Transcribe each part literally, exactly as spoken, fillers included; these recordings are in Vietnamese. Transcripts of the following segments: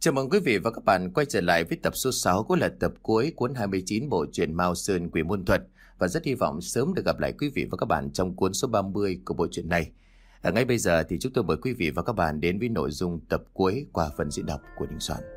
Chào mừng quý vị và các bạn quay trở lại với tập số sáu của là tập cuối cuốn hai mươi chín bộ truyện Mao Sơn Quỷ Môn Thuật, và rất hy vọng sớm được gặp lại quý vị và các bạn trong cuốn số ba mươi của bộ truyện này. Ở ngay bây giờ thì chúng tôi mời quý vị và các bạn đến với nội dung tập cuối qua phần diễn đọc của Đình Soạn.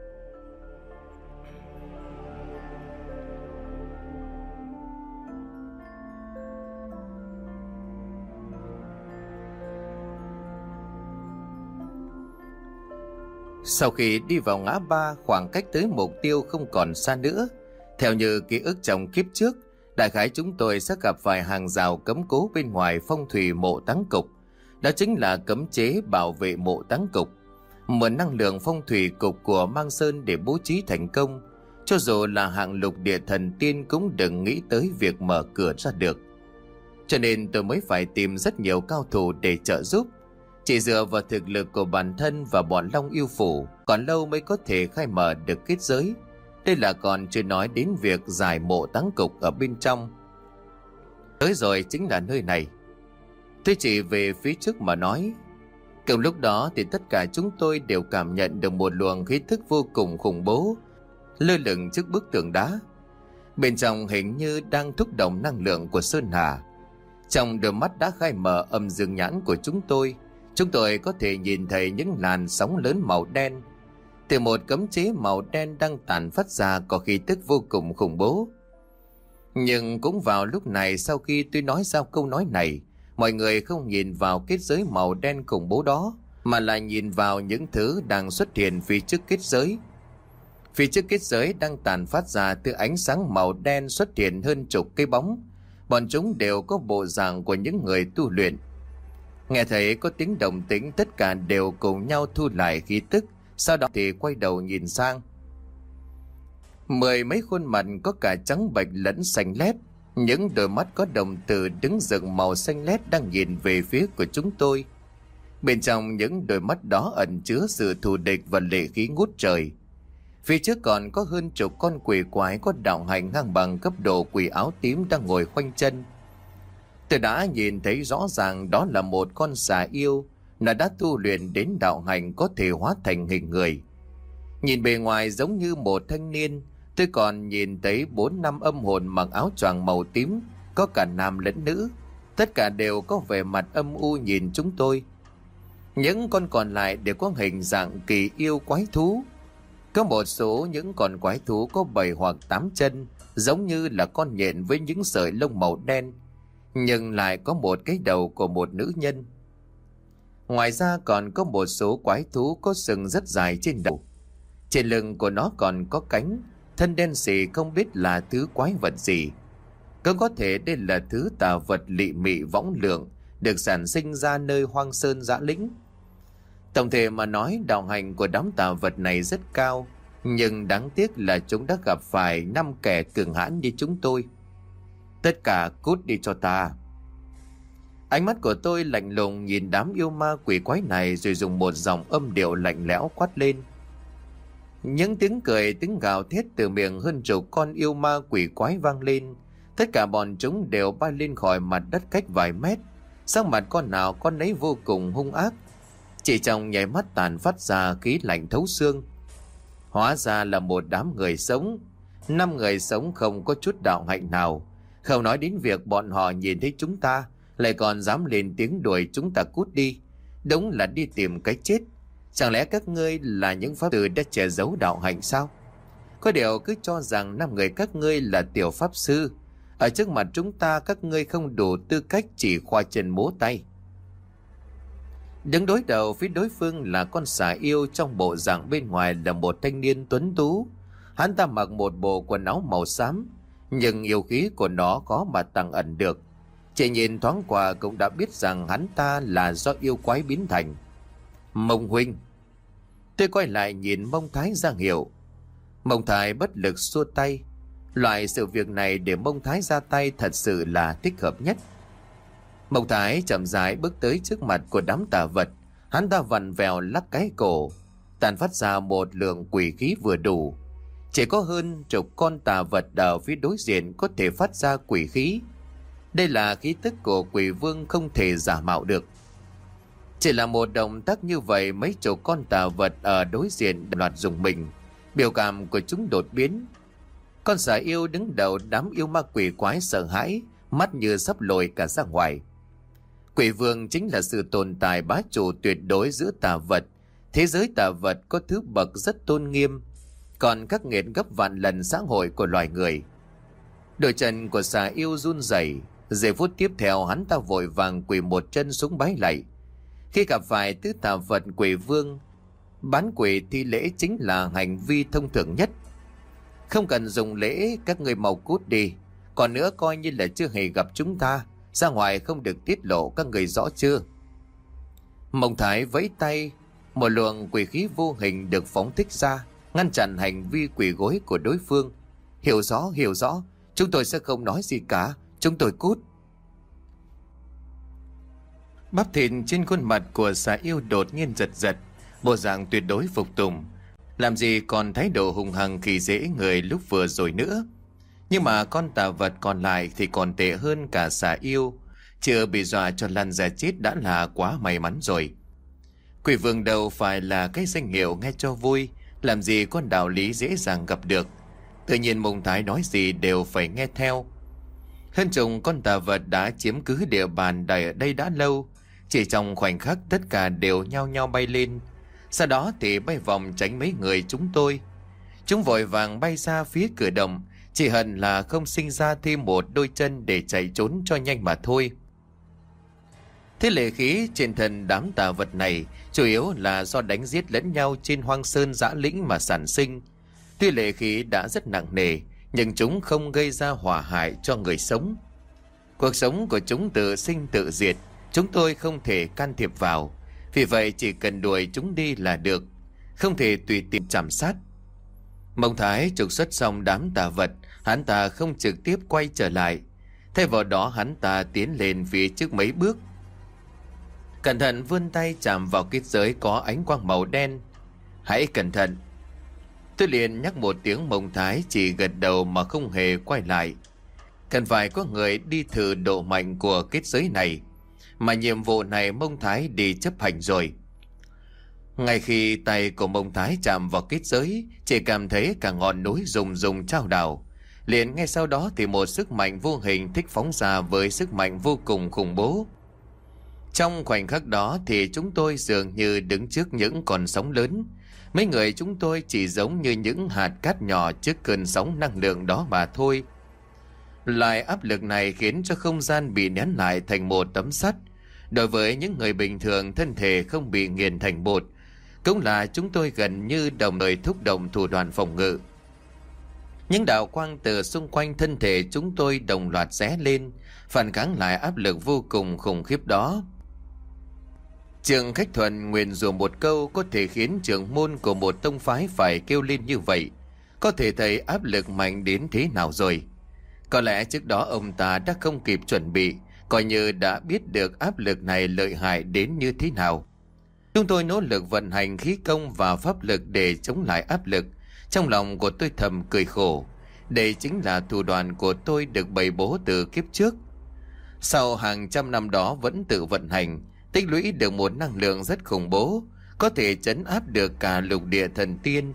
Sau khi đi vào ngã ba, khoảng cách tới mục tiêu không còn xa nữa. Theo như ký ức trong kiếp trước, đại khái chúng tôi sẽ gặp phải hàng rào cấm cố bên ngoài phong thủy mộ Táng Cục. Đó chính là cấm chế bảo vệ mộ Táng Cục. Mượn năng lượng phong thủy cục của Mang Sơn để bố trí thành công, cho dù là hạng lục địa thần tiên cũng đừng nghĩ tới việc mở cửa ra được. Cho nên tôi mới phải tìm rất nhiều cao thủ để trợ giúp. Chỉ dựa vào thực lực của bản thân và bọn Long Yêu Phủ, còn lâu mới có thể khai mở được kết giới. Đây là còn chưa nói đến việc giải mộ Táng Cục ở bên trong. Tới rồi chính là nơi này. Tôi chỉ về phía trước mà nói. Cùng lúc đó thì tất cả chúng tôi đều cảm nhận được một luồng khí thức vô cùng khủng bố lơ lửng trước bức tường đá. Bên trong hình như đang thúc động năng lượng của Sơn Hà. Trong đôi mắt đã khai mở âm dương nhãn của chúng tôi, chúng tôi có thể nhìn thấy những làn sóng lớn màu đen. Từ một cấm chế màu đen đang tản phát ra có khí tức vô cùng khủng bố. Nhưng cũng vào lúc này, sau khi tôi nói ra câu nói này, mọi người không nhìn vào kết giới màu đen khủng bố đó, mà là nhìn vào những thứ đang xuất hiện phía trước kết giới. Phía trước kết giới đang tản phát ra từ ánh sáng màu đen xuất hiện hơn chục cây bóng. Bọn chúng đều có bộ dạng của những người tu luyện. Nghe thấy có tiếng động tĩnh, tất cả đều cùng nhau thu lại khí tức, sau đó thì quay đầu nhìn sang. Mười mấy khuôn mặt có cả trắng bệch lẫn xanh lét, những đôi mắt có đồng tử đứng dựng màu xanh lét đang nhìn về phía của chúng tôi. Bên trong những đôi mắt đó ẩn chứa sự thù địch và lệ khí ngút trời. Phía trước còn có hơn chục con quỷ quái có đạo hành ngang bằng cấp độ quỷ áo tím đang ngồi khoanh chân. Tôi đã nhìn thấy rõ ràng đó là một con xà yêu, nó đã tu luyện đến đạo hành có thể hóa thành hình người. Nhìn bề ngoài giống như một thanh niên. Tôi còn nhìn thấy bốn năm âm hồn mặc áo choàng màu tím, có cả nam lẫn nữ, tất cả đều có vẻ mặt âm u nhìn chúng tôi. Những con còn lại đều có hình dạng kỳ yêu quái thú. Có một số những con quái thú có bảy hoặc tám chân, giống như là con nhện với những sợi lông màu đen, nhưng lại có một cái đầu của một nữ nhân. Ngoài ra còn có một số quái thú có sừng rất dài trên đầu. Trên lưng của nó còn có cánh, thân đen xì không biết là thứ quái vật gì. Cũng có thể đây là thứ tà vật lị mị võng lượng, được sản sinh ra nơi hoang sơn dã lĩnh. Tổng thể mà nói, đạo hành của đám tà vật này rất cao, nhưng đáng tiếc là chúng đã gặp phải năm kẻ cường hãn như chúng tôi. Tất cả cút đi cho ta. Ánh mắt của tôi lạnh lùng nhìn đám yêu ma quỷ quái này, rồi dùng một dòng âm điệu lạnh lẽo quát lên. Những tiếng cười, tiếng gào thét từ miệng hơn chục con yêu ma quỷ quái vang lên. Tất cả bọn chúng đều bay lên khỏi mặt đất cách vài mét, sắc mặt con nào con nấy vô cùng hung ác. Chỉ trong nháy mắt tàn phát ra khí lạnh thấu xương. Hóa ra là một đám người sống. Năm người sống không có chút đạo hạnh nào. Không nói đến việc bọn họ nhìn thấy chúng ta lại còn dám lên tiếng đuổi chúng ta cút đi. Đúng là đi tìm cái chết. Chẳng lẽ các ngươi là những pháp tử đã che giấu đạo hạnh sao? Có điều cứ cho rằng năm người các ngươi là tiểu pháp sư. Ở trước mặt chúng ta các ngươi không đủ tư cách chỉ khoa chân múa tay. Đứng đối đầu phía đối phương là con xà yêu, trong bộ dạng bên ngoài là một thanh niên tuấn tú. Hắn ta mặc một bộ quần áo màu xám, nhưng yêu khí của nó khó mà tàng ẩn được. Chỉ nhìn thoáng qua cũng đã biết rằng hắn ta là do yêu quái biến thành. Mông huynh. Tôi quay lại nhìn Mông Thái ra hiệu. Mông Thái bất lực xua tay. Loại sự việc này để Mông Thái ra tay thật sự là thích hợp nhất. Mông Thái chậm rãi bước tới trước mặt của đám tà vật. Hắn ta vặn vẹo lắc cái cổ, tàn phát ra một lượng quỷ khí vừa đủ. Chỉ có hơn chục con tà vật ở phía đối diện có thể phát ra quỷ khí. Đây là khí tức của quỷ vương không thể giả mạo được. Chỉ là một động tác như vậy, mấy chục con tà vật ở đối diện loạt dùng mình. Biểu cảm của chúng đột biến. Con xà yêu đứng đầu đám yêu ma quỷ quái sợ hãi, mắt như sắp lồi cả ra ngoài. Quỷ vương chính là sự tồn tại bá chủ tuyệt đối giữa tà vật. Thế giới tà vật có thứ bậc rất tôn nghiêm, còn khắc nghiệt gấp vạn lần xã hội của loài người. Đôi chân của xà yêu run rẩy, giây phút tiếp theo hắn ta vội vàng quỳ một chân xuống bái lạy. Khi gặp phải tứ tà vật quỷ vương, bán quỷ thi lễ chính là hành vi thông thường nhất. Không cần dùng lễ, các người mau cút đi. Còn nữa coi như là chưa hề gặp chúng ta, ra ngoài không được tiết lộ, các người rõ chưa? Mông Thái vẫy tay, một luồng quỷ khí vô hình được phóng thích ra, ngăn chặn hành vi quỳ gối của đối phương. Hiểu rõ, hiểu rõ, chúng tôi sẽ không nói gì cả, chúng tôi cút. Bắp thịt trên khuôn mặt của xà yêu đột nhiên giật giật, bộ dạng tuyệt đối phục tùng, làm gì còn thái độ hung hăng khi dễ người lúc vừa rồi nữa. Nhưng mà con tà vật còn lại thì còn tệ hơn cả xà yêu, chưa bị dọa cho lăn ra chết đã là quá may mắn rồi. Quỷ vương đâu phải là cái danh hiệu nghe cho vui, làm gì con đạo lý dễ dàng gặp được. Tự nhiên Mông Thái nói gì đều phải nghe theo. Hơn chục con tà vật đã chiếm cứ địa bàn đầy ở đây đã lâu, chỉ trong khoảnh khắc tất cả đều nhao nhao bay lên, sau đó thì bay vòng tránh mấy người chúng tôi. Chúng vội vàng bay ra phía cửa động, chỉ hận là không sinh ra thêm một đôi chân để chạy trốn cho nhanh mà thôi. Thế lệ khí trên thân đám tà vật này chủ yếu là do đánh giết lẫn nhau trên hoang sơn dã lĩnh mà sản sinh. Tuy lệ khí đã rất nặng nề, nhưng chúng không gây ra hỏa hại cho người sống. Cuộc sống của chúng tự sinh tự diệt, chúng tôi không thể can thiệp vào. Vì vậy chỉ cần đuổi chúng đi là được, không thể tùy tiện chạm sát. Mông Thái trục xuất xong đám tà vật, hắn ta không trực tiếp quay trở lại. Thay vào đó hắn ta tiến lên phía trước mấy bước, cẩn thận vươn tay chạm vào kết giới có ánh quang màu đen. Hãy cẩn thận. Tôi liền nhắc một tiếng, Mông Thái chỉ gật đầu mà không hề quay lại. Cần phải có người đi thử độ mạnh của kết giới này, mà nhiệm vụ này Mông Thái đi chấp hành rồi. Ngay khi tay của Mông Thái chạm vào kết giới, chỉ cảm thấy cả ngọn núi rùng rùng chao đảo. Liền ngay sau đó thì một sức mạnh vô hình thích phóng ra với sức mạnh vô cùng khủng bố. Trong khoảnh khắc đó thì chúng tôi dường như đứng trước những con sóng lớn. Mấy người chúng tôi chỉ giống như những hạt cát nhỏ trước cơn sóng năng lượng đó mà thôi. Loại áp lực này khiến cho không gian bị nén lại thành một tấm sắt. Đối với những người bình thường, thân thể không bị nghiền thành bột, cũng là chúng tôi gần như đồng thời thúc động thủ đoạn phòng ngự. Những đạo quang từ xung quanh thân thể chúng tôi đồng loạt rẽ lên, phản kháng lại áp lực vô cùng khủng khiếp đó. Trường Khách Thuần nguyền rủa một câu có thể khiến trưởng môn của một tông phái phải kêu lên như vậy, có thể thấy áp lực mạnh đến thế nào rồi. Có lẽ trước đó ông ta đã không kịp chuẩn bị, coi như đã biết được áp lực này lợi hại đến như thế nào. Chúng tôi nỗ lực vận hành khí công và pháp lực để chống lại áp lực. Trong lòng của tôi thầm cười khổ. Đây chính là thủ đoạn của tôi được bày bố từ kiếp trước. Sau hàng trăm năm đó vẫn tự vận hành, tích lũy được một năng lượng rất khủng bố, có thể trấn áp được cả lục địa thần tiên.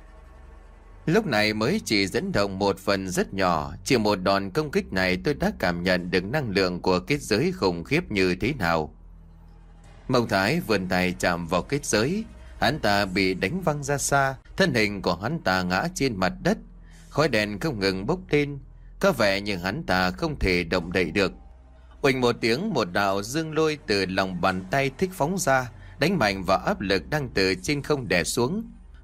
Lúc này mới chỉ dẫn động một phần rất nhỏ, chỉ một đòn công kích này tôi đã cảm nhận được năng lượng của kết giới khủng khiếp như thế nào. Mông Thái vươn tay chạm vào kết giới, hắn ta bị đánh văng ra xa, thân hình của hắn ta ngã trên mặt đất, khói đèn không ngừng bốc lên, có vẻ như hắn ta không thể động đậy được. Uỳnh một tiếng, một đạo dương lôi từ lòng bàn tay thích phóng ra, đánh mạnh vào áp lực đang từ trên không đè xuống.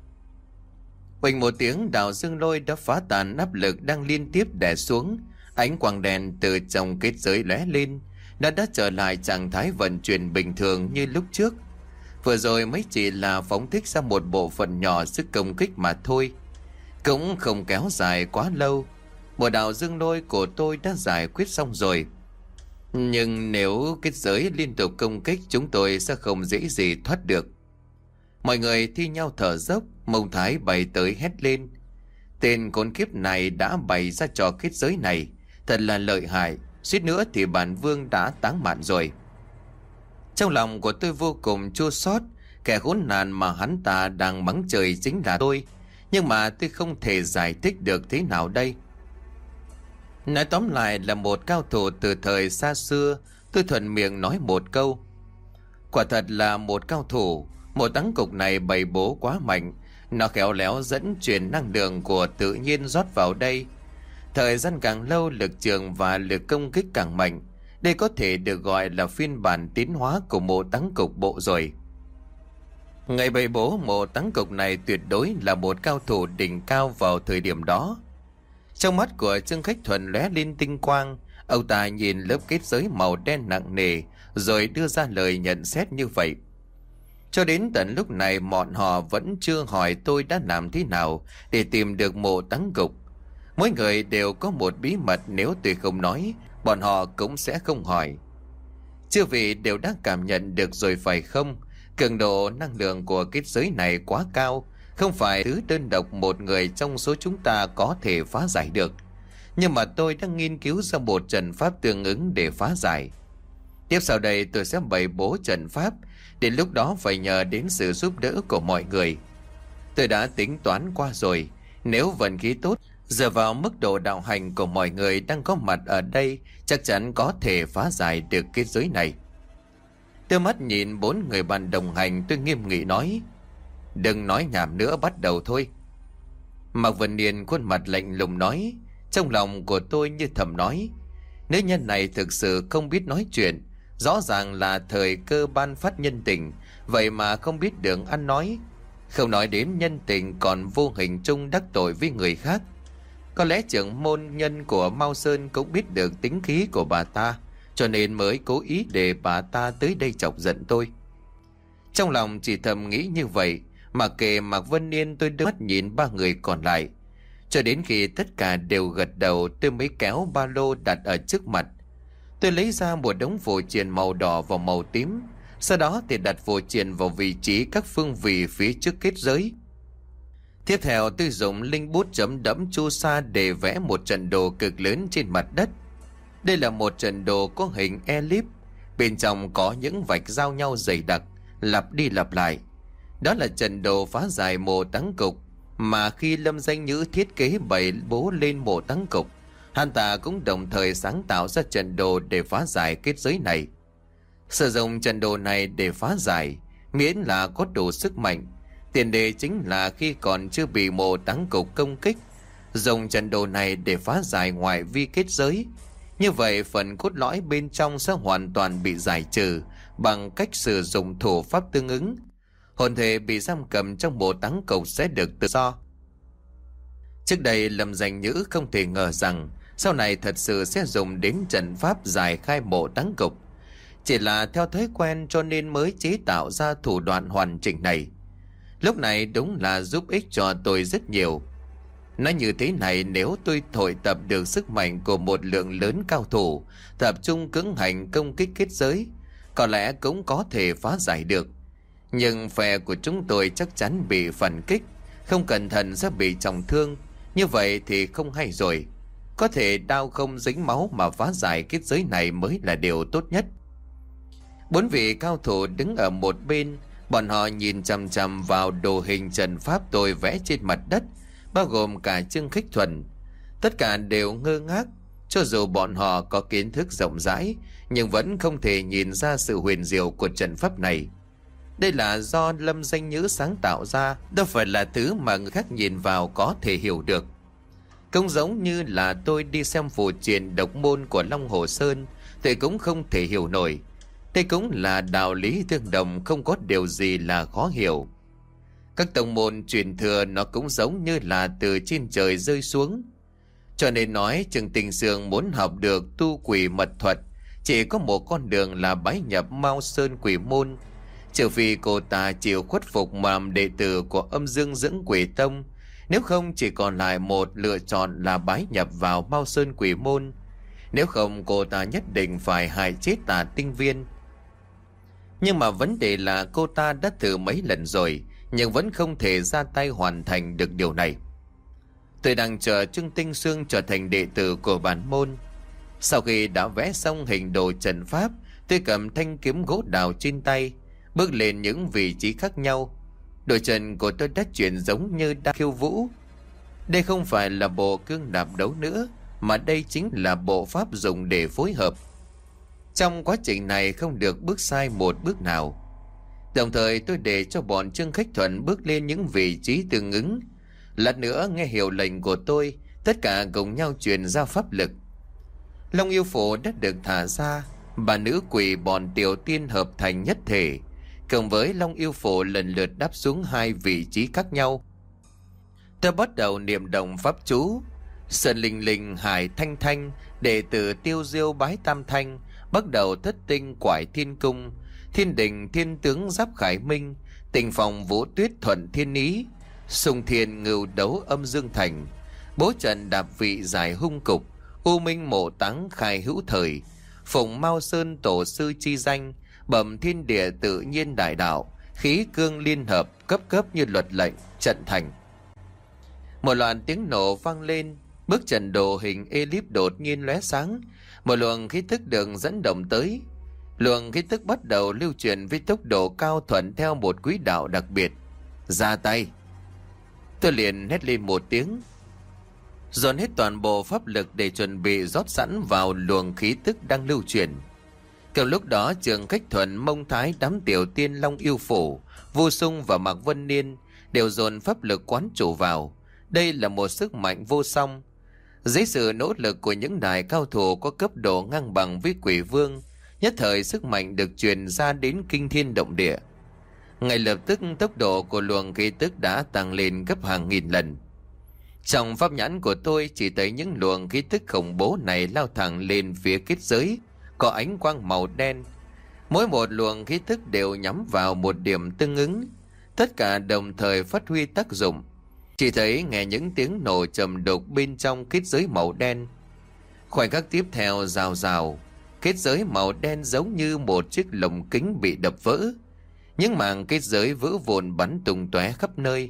Uỳnh một tiếng, đạo dương lôi đã phá tan áp lực đang liên tiếp đè xuống. Ánh quang đèn từ trong kết giới lóe lên, nó đã trở lại trạng thái vận chuyển bình thường như lúc trước. Vừa rồi mới chỉ là phóng thích ra một bộ phận nhỏ sức công kích mà thôi, cũng không kéo dài quá lâu. Một đạo dương lôi của tôi đã giải quyết xong rồi. Nhưng nếu kết giới liên tục công kích, chúng tôi sẽ không dễ gì thoát được. Mọi người thi nhau thở dốc. Mông Thái bày tới hét lên: tên khốn kiếp này đã bày ra trò kết giới này, thật là lợi hại, suýt nữa thì bản vương đã táng mạng rồi. Trong lòng của tôi vô cùng chua xót, kẻ khốn nạn mà hắn ta đang mắng trời chính là tôi. Nhưng mà tôi không thể giải thích được thế nào đây. Nói tóm lại là một cao thủ từ thời xa xưa, tôi thuận miệng nói một câu. Quả thật là một cao thủ, một táng cục này bày bố quá mạnh, nó khéo léo dẫn truyền năng lượng của tự nhiên rót vào đây. Thời gian càng lâu, lực trường và lực công kích càng mạnh. Đây có thể được gọi là phiên bản tiến hóa của mộ táng cục bộ rồi. Người bày bố mộ táng cục này tuyệt đối là một cao thủ đỉnh cao vào thời điểm đó. Trong mắt của Trương Khách Thuần lóe lên tinh quang, ông ta nhìn lớp kết giới màu đen nặng nề rồi đưa ra lời nhận xét như vậy. Cho đến tận lúc này bọn họ vẫn chưa hỏi tôi đã làm thế nào để tìm được mộ táng cục. Mỗi người đều có một bí mật, nếu tôi không nói, bọn họ cũng sẽ không hỏi. Chư vị đều đã cảm nhận được rồi phải không? Cường độ năng lượng của kết giới này quá cao, không phải thứ đơn độc một người trong số chúng ta có thể phá giải được. Nhưng mà tôi đang nghiên cứu ra một trận pháp tương ứng để phá giải. Tiếp sau đây tôi sẽ bày bố trận pháp, đến lúc đó phải nhờ đến sự giúp đỡ của mọi người. Tôi đã tính toán qua rồi, nếu vận khí tốt, dựa vào mức độ đạo hành của mọi người đang có mặt ở đây, chắc chắn có thể phá giải được kết giới này. Đưa mắt nhìn bốn người bạn đồng hành, tôi nghiêm nghị nói: đừng nói nhảm nữa, bắt đầu thôi. Mạc Vân Niên khuôn mặt lạnh lùng nói. Trong lòng của tôi như thầm nói: nữ nhân này thực sự không biết nói chuyện, rõ ràng là thời cơ ban phát nhân tình, vậy mà không biết đường ăn nói. Không nói đến nhân tình, còn vô hình chung đắc tội với người khác. Có lẽ trưởng môn nhân của Mao Sơn cũng biết được tính khí của bà ta, cho nên mới cố ý để bà ta tới đây chọc giận tôi. Trong lòng chỉ thầm nghĩ như vậy, mà kệ Mạc Vân Niên, tôi đưa mắt nhìn ba người còn lại. Cho đến khi tất cả đều gật đầu, tôi mới kéo ba lô đặt ở trước mặt. Tôi lấy ra một đống phù triện màu đỏ và màu tím, sau đó thì đặt phù triện vào vị trí các phương vị phía trước kết giới. Tiếp theo tôi dùng linh bút chấm đẫm chu sa để vẽ một trận đồ cực lớn trên mặt đất. Đây là một trận đồ có hình elip, bên trong có những vạch giao nhau dày đặc, lặp đi lặp lại. Đó là trận đồ phá giải mộ táng cục mà khi Lâm Danh Nhữ thiết kế bày bố lên mộ táng cục, hắn ta cũng đồng thời sáng tạo ra trận đồ để phá giải kết giới này. Sử dụng trận đồ này để phá giải, miễn là có đủ sức mạnh, tiền đề chính là khi còn chưa bị mộ táng cục công kích, dùng trận đồ này để phá giải ngoại vi kết giới. Như vậy phần cốt lõi bên trong sẽ hoàn toàn bị giải trừ bằng cách sử dụng thủ pháp tương ứng. Hồn thể bị giam cầm trong mộ táng cục sẽ được tự do. Trước đây Lâm Danh Nhữ không thể ngờ rằng sau này thật sự sẽ dùng đến trận pháp giải khai mộ táng cục. Chỉ là theo thói quen cho nên mới chế tạo ra thủ đoạn hoàn chỉnh này. Lúc này đúng là giúp ích cho tôi rất nhiều. Nói như thế này, nếu tôi thổi tập được sức mạnh của một lượng lớn cao thủ, tập trung cưỡng hành công kích kết giới, có lẽ cũng có thể phá giải được. Nhưng phe của chúng tôi chắc chắn bị phản kích, không cẩn thận sẽ bị trọng thương. Như vậy thì không hay rồi. Có thể đao không dính máu mà phá giải kết giới này mới là điều tốt nhất. Bốn vị cao thủ đứng ở một bên, bọn họ nhìn chằm chằm vào đồ hình trận pháp tôi vẽ trên mặt đất, bao gồm cả Trương Khách Thuần. Tất cả đều ngơ ngác. Cho dù bọn họ có kiến thức rộng rãi, nhưng vẫn không thể nhìn ra sự huyền diệu của trận pháp này. Đây là do Lâm Danh Nhữ sáng tạo ra, đâu phải là thứ mà người khác nhìn vào có thể hiểu được. Cũng giống như là tôi đi xem phù triện độc môn của Long Hồ Sơn thì cũng không thể hiểu nổi. Đây cũng là đạo lý tương đồng, không có điều gì là khó hiểu. Các tông môn truyền thừa nó cũng giống như là từ trên trời rơi xuống. Cho nên nói Trương Tinh Sương muốn học được tu quỷ mật thuật, chỉ có một con đường là bái nhập Mao Sơn Quỷ Môn. Trừ phi cô ta chịu khuất phục làm đệ tử của Âm Dương Dưỡng Quỷ Tông, nếu không chỉ còn lại một lựa chọn là bái nhập vào Mao Sơn Quỷ Môn. Nếu không cô ta nhất định phải hại chết Tà Tinh Viên. Nhưng mà vấn đề là cô ta đã thử mấy lần rồi, nhưng vẫn không thể ra tay hoàn thành được điều này. Tôi đang chờ Trương Tinh Sương trở thành đệ tử của bản môn. Sau khi đã vẽ xong hình đồ trận pháp, Tôi cầm thanh kiếm gỗ đào trên tay, bước lên những vị trí khác nhau. Đôi chân của tôi đã chuyển giống như đang khiêu vũ. Đây không phải là bộ cương đạp đấu nữa, mà đây chính là bộ pháp dùng để phối hợp. Trong quá trình này không được bước sai một bước nào. Đồng thời tôi để cho bọn Trương Khách Thuận bước lên những vị trí tương ứng. Lát nữa nghe hiệu lệnh của tôi, tất cả cùng nhau truyền ra pháp lực. Long Yêu Phổ đã được thả ra, bà nữ quỷ bọn Tiểu Tiên hợp thành nhất thể, cùng với Long Yêu Phổ lần lượt đáp xuống hai vị trí khác nhau. Tôi bắt đầu niệm động pháp chú. Sơn Linh Linh, Hải Thanh Thanh, đệ tử Tiêu Diêu bái Tam Thanh, bắt đầu thất tinh quải thiên cung, thiên đình thiên tướng giáp khải minh, tình phòng vũ tuyết thuận thiên ý, sùng thiên ngưu đấu âm dương thành, bố trận đạp vị giải hung cục, u minh mộ táng khai hữu thời, phụng mao sơn tổ sư chi danh, bẩm thiên địa tự nhiên đại đạo, khí cương liên hợp, cấp cấp như luật lệnh, trận thành. Một loạt tiếng nổ vang lên, bức trận đồ hình elip đột nhiên lóe sáng, một luồng khí tức được dẫn động tới. Luồng khí tức bắt đầu lưu truyền với tốc độ cao thuận theo một quỹ đạo đặc biệt. Ra tay! Tôi liền hét lên một tiếng, dồn hết toàn bộ pháp lực để chuẩn bị rót sẵn vào luồng khí tức đang lưu truyền. Cùng lúc đó, Trương Khách Thuận, Mông Thái, đám Tiểu Tiên, Long Yêu Phổ, Vô Sung và Mạc Vân Niên đều dồn pháp lực quán chủ vào. Đây là một sức mạnh vô song. Dưới sự nỗ lực của những đại cao thủ có cấp độ ngang bằng với Quỷ Vương, nhất thời sức mạnh được truyền ra đến kinh thiên động địa. Ngay lập tức tốc độ của luồng khí tức đã tăng lên gấp hàng nghìn lần. Trong pháp nhãn của tôi chỉ thấy những luồng khí tức khủng bố này lao thẳng lên phía kết giới, có ánh quang màu đen. Mỗi một luồng khí tức đều nhắm vào một điểm tương ứng, tất cả đồng thời phát huy tác dụng. Chỉ thấy nghe những tiếng nổ trầm đục bên trong kết giới màu đen. Khoảnh khắc tiếp theo, rào rào, kết giới màu đen giống như một chiếc lồng kính bị đập vỡ. Những mảng kết giới vỡ vụn bắn tung tóe khắp nơi.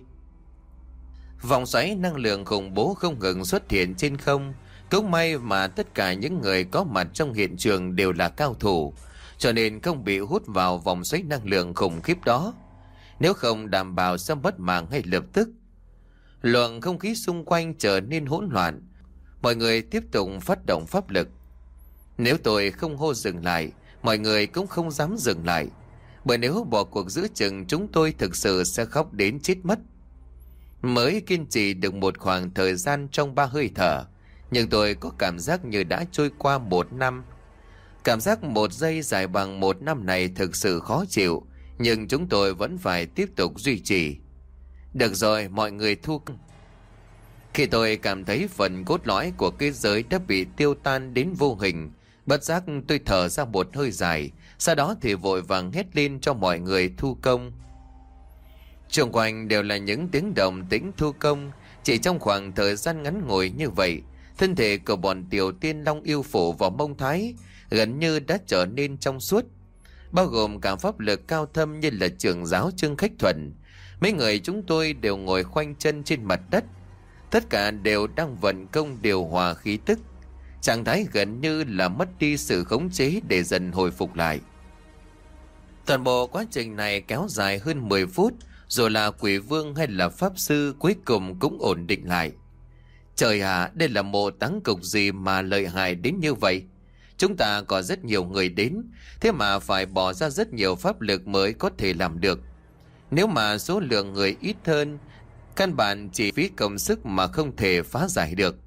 Vòng xoáy năng lượng khủng bố không ngừng xuất hiện trên không. Cũng may mà tất cả những người có mặt trong hiện trường đều là cao thủ, cho nên không bị hút vào vòng xoáy năng lượng khủng khiếp đó. Nếu không đảm bảo sẽ mất mạng ngay lập tức. Luồng không khí xung quanh trở nên hỗn loạn. Mọi người tiếp tục phát động pháp lực. Nếu tôi không hô dừng lại, mọi người cũng không dám dừng lại. Bởi nếu bỏ cuộc giữa chừng, chúng tôi thực sự sẽ khóc đến chết mất. Mới kiên trì được một khoảng thời gian trong ba hơi thở, nhưng tôi có cảm giác như đã trôi qua một năm. Cảm giác một giây dài bằng một năm này thực sự khó chịu, nhưng chúng tôi vẫn phải tiếp tục duy trì. Được rồi, mọi người thu. Khi tôi cảm thấy phần cốt lõi của cái giới đã bị tiêu tan đến vô hình, bất giác tôi thở ra một hơi dài, sau đó thì vội vàng hét lên cho mọi người thu công. Xung quanh đều là những tiếng động tĩnh thu công. Chỉ trong khoảng thời gian ngắn ngủi như vậy, thân thể của bọn Tiểu Tiên, Long Yêu Phổ và Mông Thái gần như đã trở nên trong suốt, bao gồm cả pháp lực cao thâm như là trưởng giáo Trương Khách Thuận. Mấy người chúng tôi đều ngồi khoanh chân trên mặt đất, tất cả đều đang vận công điều hòa khí tức, trạng thái gần như là mất đi sự khống chế để dần hồi phục lại. Toàn bộ quá trình này kéo dài hơn mười phút, rồi là Quỷ Vương hay là Pháp Sư cuối cùng cũng ổn định lại. Trời ạ, đây là mộ táng cục gì mà lợi hại đến như vậy? Chúng ta có rất nhiều người đến, thế mà phải bỏ ra rất nhiều pháp lực mới có thể làm được. Nếu mà số lượng người ít hơn, căn bản chỉ phí công sức mà không thể phá giải được.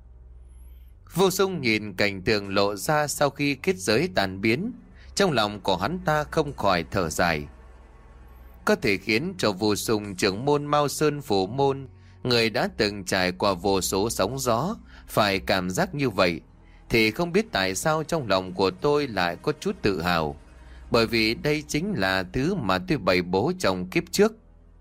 Vô Sung nhìn cảnh tượng lộ ra sau khi kết giới tàn biến, trong lòng của hắn ta không khỏi thở dài. Có thể khiến cho Vô Sung, trưởng môn Mao Sơn Phủ Môn, người đã từng trải qua vô số sóng gió, phải cảm giác như vậy, thì không biết tại sao trong lòng của tôi lại có chút tự hào, bởi vì đây chính là thứ mà tôi bày bố trong kiếp trước.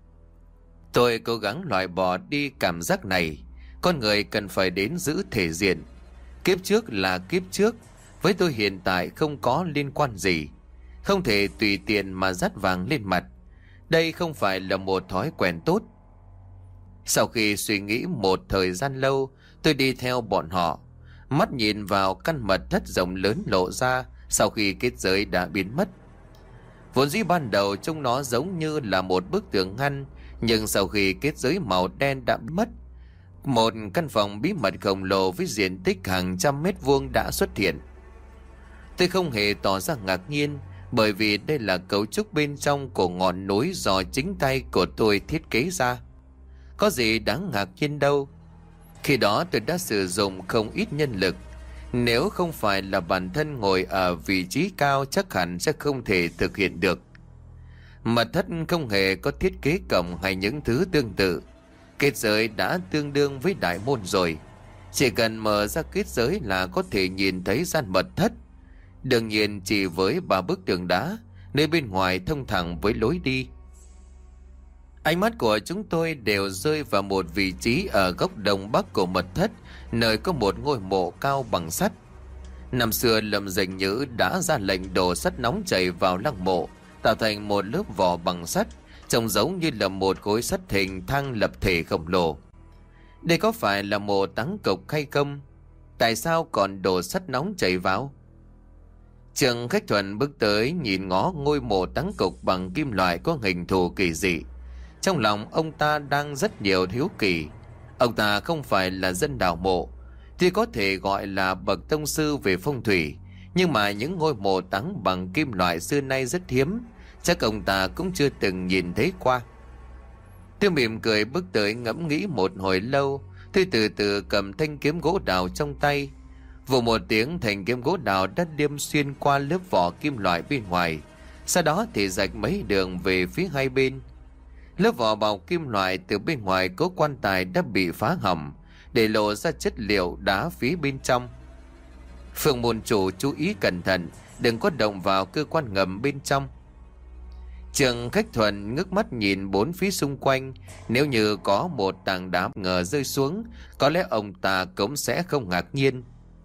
Tôi cố gắng loại bỏ đi cảm giác này. Con người cần phải đến giữ thể diện. Kiếp trước là kiếp trước, với tôi hiện tại không có liên quan gì. Không thể tùy tiện mà dắt vàng lên mặt. Đây không phải là một thói quen tốt. Sau khi suy nghĩ một thời gian lâu, tôi đi theo bọn họ, mắt nhìn vào căn mật thất rộng lớn lộ ra, sau khi kết giới đã biến mất. Vốn dĩ ban đầu trông nó giống như là một bức tường ngăn, nhưng sau khi kết giới màu đen đã mất, một căn phòng bí mật khổng lồ với diện tích hàng trăm mét vuông đã xuất hiện. Tôi không hề tỏ ra ngạc nhiên, bởi vì đây là cấu trúc bên trong của ngọn núi do chính tay của tôi thiết kế ra. Có gì đáng ngạc nhiên đâu. Khi đó tôi đã sử dụng không ít nhân lực. Nếu không phải là bản thân ngồi ở vị trí cao, chắc hẳn sẽ không thể thực hiện được. Mật thất không hề có thiết kế cổng hay những thứ tương tự. Kết giới đã tương đương với đại môn rồi. Chỉ cần mở ra kết giới là có thể nhìn thấy gian mật thất. Đương nhiên chỉ với ba bức tường đá, nơi bên ngoài thông thẳng với lối đi. Ánh mắt của chúng tôi đều rơi vào một vị trí ở góc đông bắc của mật thất, nơi có một ngôi mộ cao bằng sắt. Năm xưa Lâm Dành Nhữ đã ra lệnh đổ sắt nóng chảy vào lăng mộ, tạo thành một lớp vỏ bằng sắt, trông giống như là một khối sắt hình thang lập thể khổng lồ. Đây có phải là mộ Táng Cục hay không? Tại sao còn đổ sắt nóng chảy vào? Trương Khách Thuần bước tới nhìn ngó ngôi mộ Táng Cục bằng kim loại có hình thù kỳ dị. Trong lòng ông ta đang rất nhiều hiếu kỳ. Ông ta không phải là dân đào mộ, tuy có thể gọi là bậc tông sư về phong thủy, nhưng mà những ngôi mộ táng bằng kim loại xưa nay rất hiếm, chắc ông ta cũng chưa từng nhìn thấy qua. Tôi mỉm cười bước tới ngẫm nghĩ một hồi lâu. Tôi từ từ cầm thanh kiếm gỗ đào trong tay. Vù một tiếng, thanh kiếm gỗ đào đã đâm xuyên qua lớp vỏ kim loại bên ngoài, sau đó thì rạch mấy đường về phía hai bên. Lớp vỏ bọc kim loại từ bên ngoài cố quan tài đã bị phá hỏng, để lộ ra chất liệu đá phía bên trong. Phượng môn chủ chú ý cẩn thận, đừng có động vào cơ quan ngầm bên trong. Trương Khách Thuần ngước mắt nhìn bốn phía xung quanh. Nếu như có một tảng đá ngờ rơi xuống, có lẽ ông ta cũng sẽ không ngạc nhiên.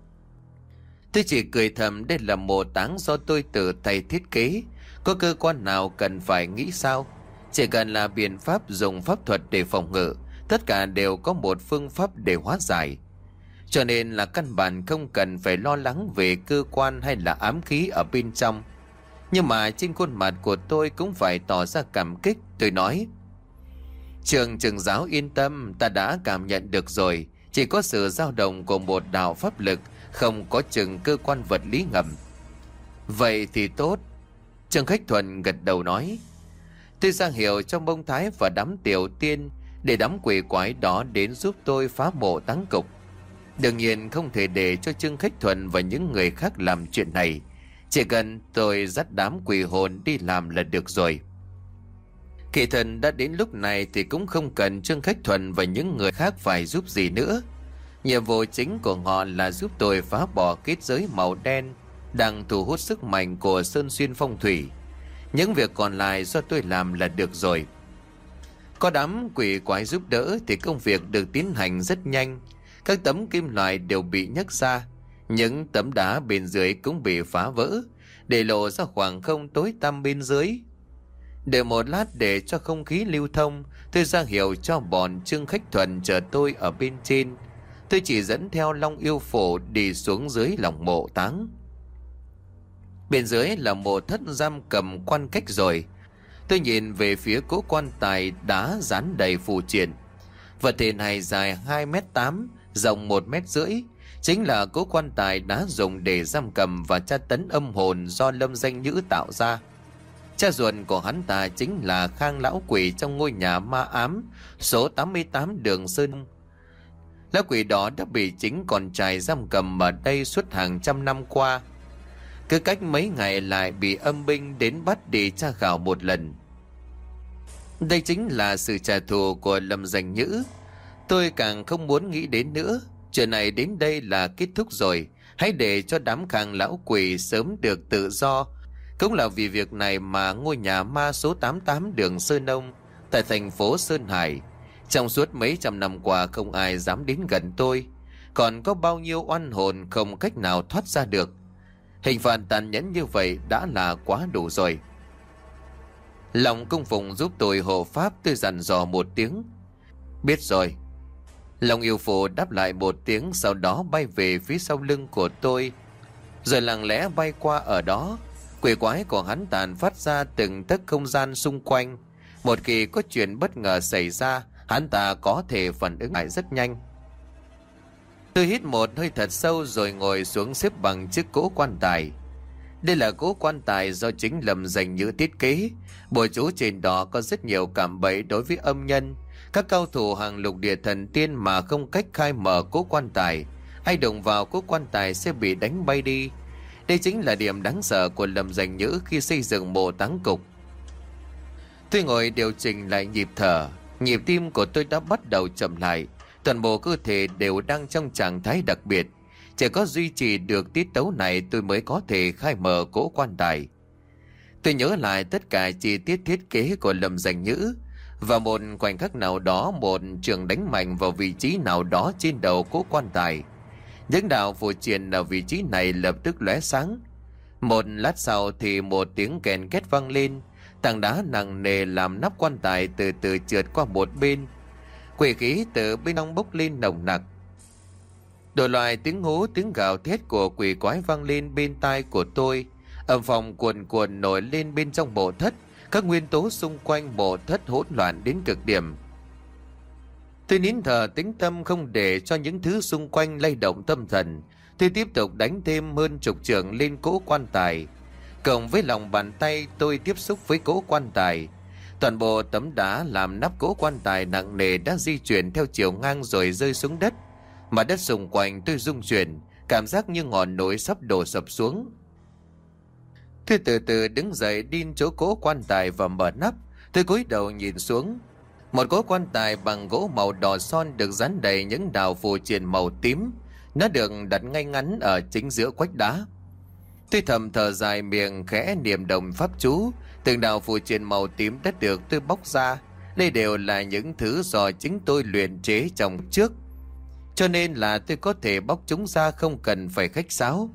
Tôi chỉ cười thầm, đây là mộ táng do tôi tự tay thiết kế, có cơ quan nào cần phải nghĩ sao? Chỉ cần là biện pháp dùng pháp thuật để phòng ngự, tất cả đều có một phương pháp để hóa giải. Cho nên là căn bản không cần phải lo lắng về cơ quan hay là ám khí ở bên trong. Nhưng mà trên khuôn mặt của tôi cũng phải tỏ ra cảm kích. Tôi nói: Trường trưởng giáo yên tâm, ta đã cảm nhận được rồi. Chỉ có sự dao động của một đạo pháp lực, không có chừng cơ quan vật lý ngầm. Vậy thì tốt. Trương Khách Thuần gật đầu nói. Tôi ra hiệu cho Mông Thái và đám tiểu tiên để đám quỷ quái đó đến giúp tôi phá mộ Táng Cục. Đương nhiên không thể để cho Trương Khách Thuần và những người khác làm chuyện này. Chỉ cần tôi dắt đám quỷ hồn đi làm là được rồi. Kỳ thần đã đến lúc này thì cũng không cần Trương Khách Thuần và những người khác phải giúp gì nữa. Nhiệm vụ chính của họ là giúp tôi phá bỏ kết giới màu đen đang thu hút sức mạnh của Sơn Xuyên Phong Thủy. Những việc còn lại do tôi làm là được rồi. Có đám quỷ quái giúp đỡ thì công việc được tiến hành rất nhanh. Các tấm kim loại đều bị nhấc ra, những tấm đá bên dưới cũng bị phá vỡ, để lộ ra khoảng không tối tăm bên dưới. Đợi một lát để cho không khí lưu thông, tôi ra hiệu cho bọn Trương Khách Thuần chờ tôi ở bên trên. Tôi chỉ dẫn theo Long Yêu Phổ đi xuống dưới lòng mộ táng. Bên dưới là mộ thất giam cầm quan cách rồi. Tôi nhìn về phía cố quan tài đá dán đầy phù triện. Vật thể này dài hai mét tám, rộng một mét rưỡi. Chính là cố quan tài đá dùng để giam cầm và tra tấn âm hồn do Lâm Danh Nhữ tạo ra. Cha ruột của hắn ta chính là Khang lão quỷ trong ngôi nhà ma ám số tám mươi tám đường Sơn. Lão quỷ đó đã bị chính con trai giam cầm ở đây suốt hàng trăm năm qua. Cứ cách mấy ngày lại bị âm binh đến bắt đi tra khảo một lần. Đây chính là sự trả thù của Lâm Danh Nhữ. Tôi càng không muốn nghĩ đến nữa. Chuyện này đến đây là kết thúc rồi. Hãy để cho đám Khang lão quỷ sớm được tự do. Cũng là vì việc này mà ngôi nhà ma số tám mươi tám đường Sơn Ông tại thành phố Sơn Hải, trong suốt mấy trăm năm qua không ai dám đến gần tôi. Còn có bao nhiêu oan hồn không cách nào thoát ra được. Hình phạt tàn nhẫn như vậy đã là quá đủ rồi. Lòng cung phụng giúp tôi hộ pháp, tôi dặn dò một tiếng. Biết rồi. Lòng yêu phụ đáp lại một tiếng, sau đó bay về phía sau lưng của tôi. rồi lặng lẽ bay qua ở đó. Quỷ quái của hắn tàn phát ra từng tấc không gian xung quanh. Một khi có chuyện bất ngờ xảy ra, hắn ta có thể phản ứng lại rất nhanh. Tôi hít một hơi thật sâu rồi ngồi xuống xếp bằng chiếc cỗ quan tài. Đây là cỗ quan tài do chính Lâm Danh Nhữ thiết kế. Bùa chú trên đó có rất nhiều cạm bẫy đối với âm nhân. Các cao thủ hàng lục địa thần tiên mà không cách khai mở cỗ quan tài, ai đụng vào cỗ quan tài sẽ bị đánh bay đi. Đây chính là điểm đáng sợ của Lâm Danh Nhữ khi xây dựng mộ táng cục. Tôi ngồi điều chỉnh lại nhịp thở. Nhịp tim của tôi đã bắt đầu chậm lại. Toàn bộ cơ thể đều đang trong trạng thái đặc biệt. Chỉ có duy trì được tiết tấu này tôi mới có thể khai mở cỗ quan tài. Tôi nhớ lại tất cả chi tiết thiết kế của Lâm Danh Nhữ. Và một khoảnh khắc nào đó, một trường đánh mạnh vào vị trí nào đó trên đầu cỗ quan tài. Những đạo phù triện ở vị trí này lập tức lóe sáng. Một lát sau thì một tiếng kèn két vang lên. Tảng đá nặng nề làm nắp quan tài từ từ trượt qua một bên. Quỷ khí từ bên trong bốc lên nồng nặc. Đổi loại tiếng hú, tiếng gào thét của quỷ quái vang lên bên tai của tôi. Âm phong cuồn cuộn nổi lên bên trong mộ thất. Các nguyên tố xung quanh mộ thất hỗn loạn đến cực điểm. Tôi nín thở tĩnh tâm không để cho những thứ xung quanh lay động tâm thần. Tôi tiếp tục đánh thêm hơn chục trường lên cỗ quan tài. Cộng với lòng bàn tay tôi tiếp xúc với cỗ quan tài. Toàn bộ tấm đá làm nắp cỗ quan tài nặng nề đã di chuyển theo chiều ngang rồi rơi xuống đất. Mà đất xung quanh tôi rung chuyển, cảm giác như ngọn núi sắp đổ sập xuống. Tôi từ từ đứng dậy đi chỗ cỗ quan tài và mở nắp. Tôi cúi đầu nhìn xuống. Một cỗ quan tài bằng gỗ màu đỏ son được dán đầy những đạo phù triện màu tím. Nó được đặt ngay ngắn ở chính giữa quách đá. Tôi thầm thở dài miệng khẽ niệm động pháp chú. Từng đạo phù triện màu tím đã được tôi bóc ra. Đây đều là những thứ do chính tôi luyện chế trong trước, cho nên là tôi có thể bóc chúng ra không cần phải khách sáo.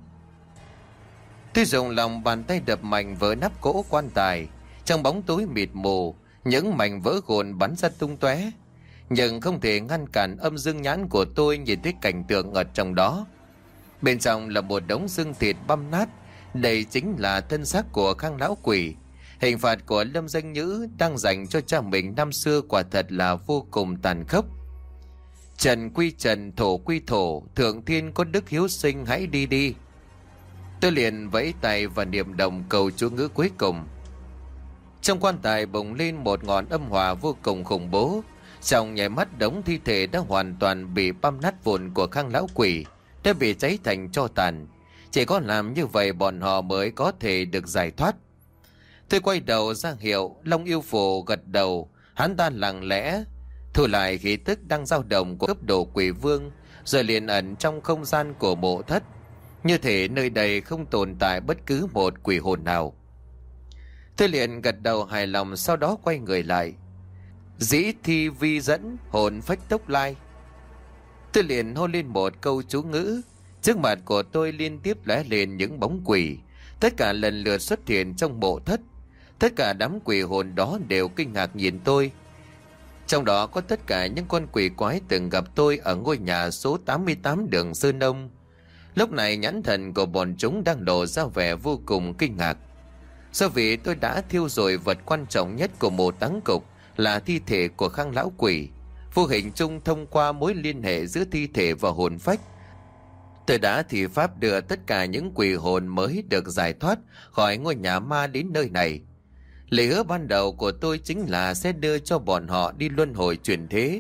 Tôi dùng lòng bàn tay đập mạnh vỡ nắp cỗ quan tài. Trong bóng tối mịt mù, những mảnh vỡ gồn bắn ra tung tóe, nhưng không thể ngăn cản âm dương nhãn của tôi nhìn thấy cảnh tượng ở trong đó. Bên trong là một đống xương thịt băm nát. Đây chính là thân xác của Khang lão quỷ. Hình phạt của Lâm Danh Nhữ đang dành cho cha mình năm xưa quả thật là vô cùng tàn khốc. Trần quy trần, thổ quy thổ, thượng thiên có đức hiếu sinh hãy đi đi. Tôi liền vẫy tay và niệm động cầu chú ngữ cuối cùng. Trong quan tài bùng lên một ngọn âm hỏa vô cùng khủng bố. Trong nháy mắt đống thi thể đã hoàn toàn bị băm nát vụn của Khang lão quỷ đã bị cháy thành tro tàn. Chỉ có làm như vậy bọn họ mới có thể được giải thoát. Tôi quay đầu ra hiệu. Long yêu phù gật đầu. Hắn ta lặng lẽ thu lại khí tức đang dao động của cấp độ quỷ vương, rồi liền ẩn trong không gian của mộ thất. Như thể nơi đây không tồn tại bất cứ một quỷ hồn nào. Tôi liền gật đầu hài lòng, sau đó quay người lại. Dĩ thi vi dẫn, hồn phách tốc lai. Tôi liền hô lên một câu chú ngữ. Trước mặt của tôi liên tiếp lóe lên những bóng quỷ, tất cả lần lượt xuất hiện trong mộ thất. Tất cả đám quỷ hồn đó đều kinh ngạc nhìn tôi. Trong đó có tất cả những con quỷ quái từng gặp tôi ở ngôi nhà số tám mươi tám đường Sơn Đông. Lúc này nhãn thần của bọn chúng đang lộ ra vẻ vô cùng kinh ngạc. Do vì tôi đã thiêu rồi vật quan trọng nhất của mộ táng cục là thi thể của Khang lão quỷ. Vô hình chung thông qua mối liên hệ giữa thi thể và hồn phách, tôi đã thì pháp đưa tất cả những quỷ hồn mới được giải thoát khỏi ngôi nhà ma đến nơi này. Lời hứa ban đầu của tôi chính là sẽ đưa cho bọn họ đi luân hồi chuyển thế.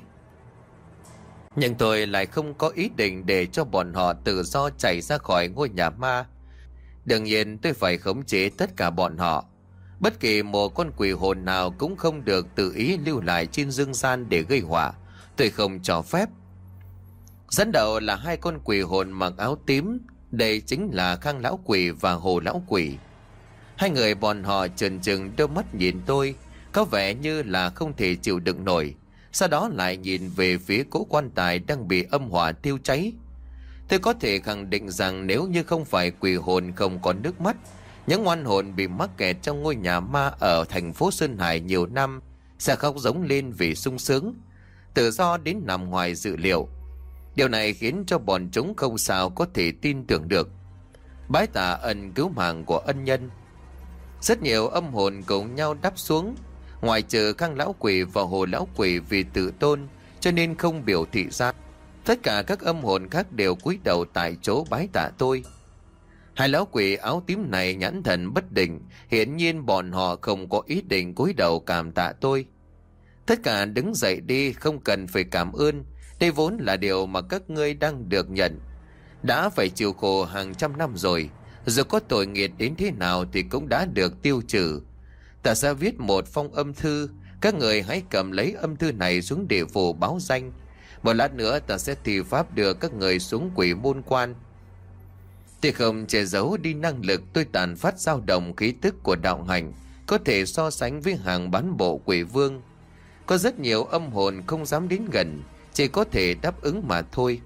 Nhưng tôi lại không có ý định để cho bọn họ tự do chạy ra khỏi ngôi nhà ma. Đương nhiên tôi phải khống chế tất cả bọn họ. Bất kỳ một con quỷ hồn nào cũng không được tự ý lưu lại trên dương gian để gây họa. Tôi không cho phép. Dẫn đầu là hai con quỷ hồn mặc áo tím. Đây chính là Khang lão quỷ và Hồ lão quỷ. Hai người bọn họ trừng trừng đôi mắt nhìn tôi, có vẻ như là không thể chịu đựng nổi. Sau đó lại nhìn về phía cỗ quan tài đang bị âm hỏa thiêu cháy. Tôi có thể khẳng định rằng nếu như không phải quỷ hồn không có nước mắt, những oan hồn bị mắc kẹt trong ngôi nhà ma ở thành phố Sơn Hải nhiều năm sẽ khóc giống lên vì sung sướng, tự do đến nằm ngoài dự liệu. Điều này khiến cho bọn chúng không sao có thể tin tưởng được. bái tạ ân cứu mạng của ân nhân. Rất nhiều âm hồn cùng nhau đáp xuống, ngoài trừ Khang lão quỷ và Hồ lão quỷ vì tự tôn cho nên không biểu thị ra. Tất cả các âm hồn khác đều cúi đầu tại chỗ bái tạ tôi. Hai lão quỷ áo tím này nhãn thần bất định, hiển nhiên bọn họ không có ý định cúi đầu cảm tạ tôi. Tất cả đứng dậy đi, không cần phải cảm ơn, đây vốn là điều mà các ngươi đang được nhận. Đã phải chịu khổ hàng trăm năm rồi, dù có tội nghiệp đến thế nào thì cũng đã được tiêu trừ. Ta sẽ viết một phong âm thư, các người hãy cầm lấy âm thư này xuống địa phủ báo danh. Một lát nữa ta sẽ thi pháp đưa các người xuống quỷ môn quan. Thì không che giấu đi năng lực tôi tàn phát dao động khí tức của đạo hành, có thể so sánh với hàng bán bộ quỷ vương. Có rất nhiều âm hồn không dám đến gần, chỉ có thể đáp ứng mà thôi.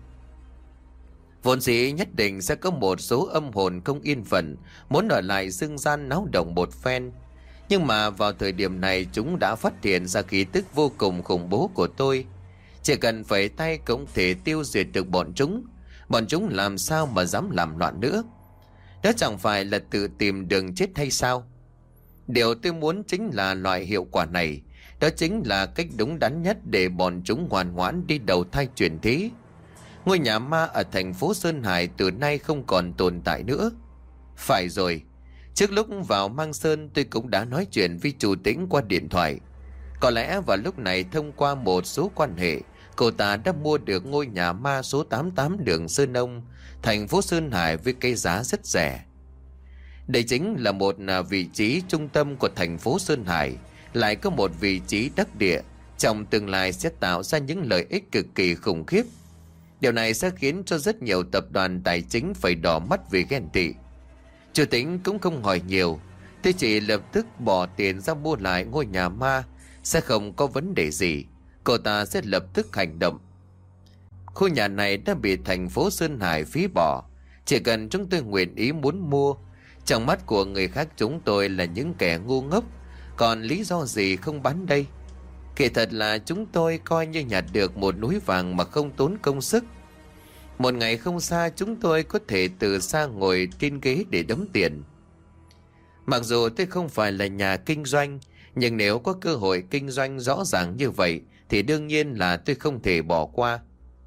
Vốn dĩ nhất định sẽ có một số âm hồn không yên phận, muốn ở lại dương gian náo động một phen. Nhưng mà vào thời điểm này chúng đã phát hiện ra khí tức vô cùng khủng bố của tôi. Chỉ cần phải tay cũng thể tiêu diệt được bọn chúng. Bọn chúng làm sao mà dám làm loạn nữa? Đó chẳng phải là tự tìm đường chết hay sao? Điều tôi muốn chính là loại hiệu quả này. Đó chính là cách đúng đắn nhất để bọn chúng ngoan ngoãn đi đầu thai chuyển thế. Ngôi nhà ma ở thành phố Sơn Hải từ nay không còn tồn tại nữa. Phải rồi, trước lúc vào Mang Sơn tôi cũng đã nói chuyện với chủ Tĩnh qua điện thoại. Có lẽ vào lúc này thông qua một số quan hệ, cô ta đã mua được ngôi nhà ma số tám mươi tám đường Sơn Ông, thành phố Sơn Hải với cái giá rất rẻ. Đây chính là một vị trí trung tâm của thành phố Sơn Hải, lại có một vị trí đắc địa, trong tương lai sẽ tạo ra những lợi ích cực kỳ khủng khiếp. Điều này sẽ khiến cho rất nhiều tập đoàn tài chính phải đỏ mắt vì ghen tị. Chủ Tĩnh cũng không hỏi nhiều, tôi chỉ lập tức bỏ tiền ra mua lại ngôi nhà ma, sẽ không có vấn đề gì. Cô ta sẽ lập tức hành động. Khu nhà này đã bị thành phố Sơn Hải phí bỏ. Chỉ cần chúng tôi nguyện ý muốn mua, trong mắt của người khác chúng tôi là những kẻ ngu ngốc. Còn lý do gì không bán đây? Kỳ thật là chúng tôi coi như nhặt được một núi vàng mà không tốn công sức. Một ngày không xa chúng tôi có thể từ xa ngồi trên ghế để đếm tiền. Mặc dù tôi không phải là nhà kinh doanh, nhưng nếu có cơ hội kinh doanh rõ ràng như vậy thì đương nhiên là tôi không thể bỏ qua.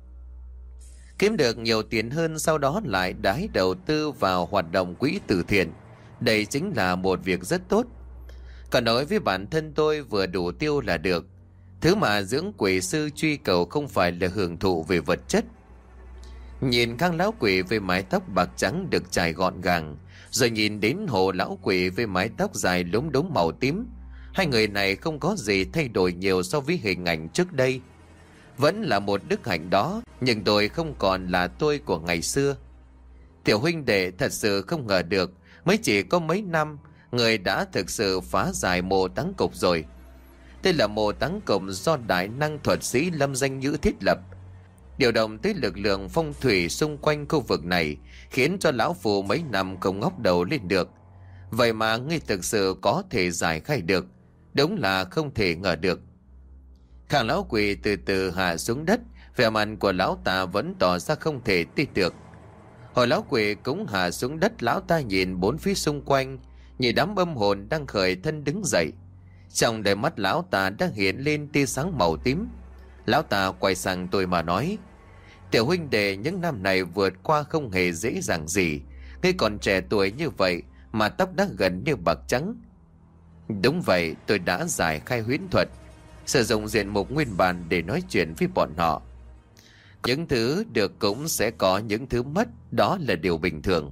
Kiếm được nhiều tiền hơn, sau đó lại đái đầu tư vào hoạt động quỹ từ thiện. Đây chính là một việc rất tốt. Còn nói với bản thân tôi vừa đủ tiêu là được. Thứ mà dưỡng quỷ sư truy cầu không phải là hưởng thụ về vật chất. Nhìn Khang lão quỷ với mái tóc bạc trắng được chải gọn gàng, rồi nhìn đến Hồ lão quỷ với mái tóc dài lốm đốm màu tím. Hai người này không có gì thay đổi nhiều so với hình ảnh trước đây. Vẫn là một đức hạnh đó, nhưng tôi không còn là tôi của ngày xưa. Tiểu huynh đệ thật sự không ngờ được, mới chỉ có mấy năm, người đã thực sự phá giải mộ táng cục rồi. Đây là mộ táng cục do đại năng thuật sĩ Lâm Danh Nhữ thiết lập. Điều động tới lực lượng phong thủy xung quanh khu vực này, khiến cho lão phù mấy năm không ngóc đầu lên được. Vậy mà ngươi thực sự có thể giải khai được, đúng là không thể ngờ được. Khang lão quỷ từ từ hạ xuống đất, vẻ mặt của lão ta vẫn tỏ ra không thể tin được. Hồi lão quỷ cũng hạ xuống đất, lão ta nhìn bốn phía xung quanh, nhìn đám âm hồn đang khởi thân đứng dậy. Trong đôi mắt lão ta đang hiện lên tia sáng màu tím. Lão ta quay sang tôi mà nói: Tiểu huynh đệ những năm này vượt qua không hề dễ dàng gì. Ngươi còn trẻ tuổi như vậy mà tóc đã gần như bạc trắng. Đúng vậy, tôi đã giải khai huyễn thuật, sử dụng diện mục nguyên bản để nói chuyện với bọn họ. Những thứ được cũng sẽ có những thứ mất, đó là điều bình thường.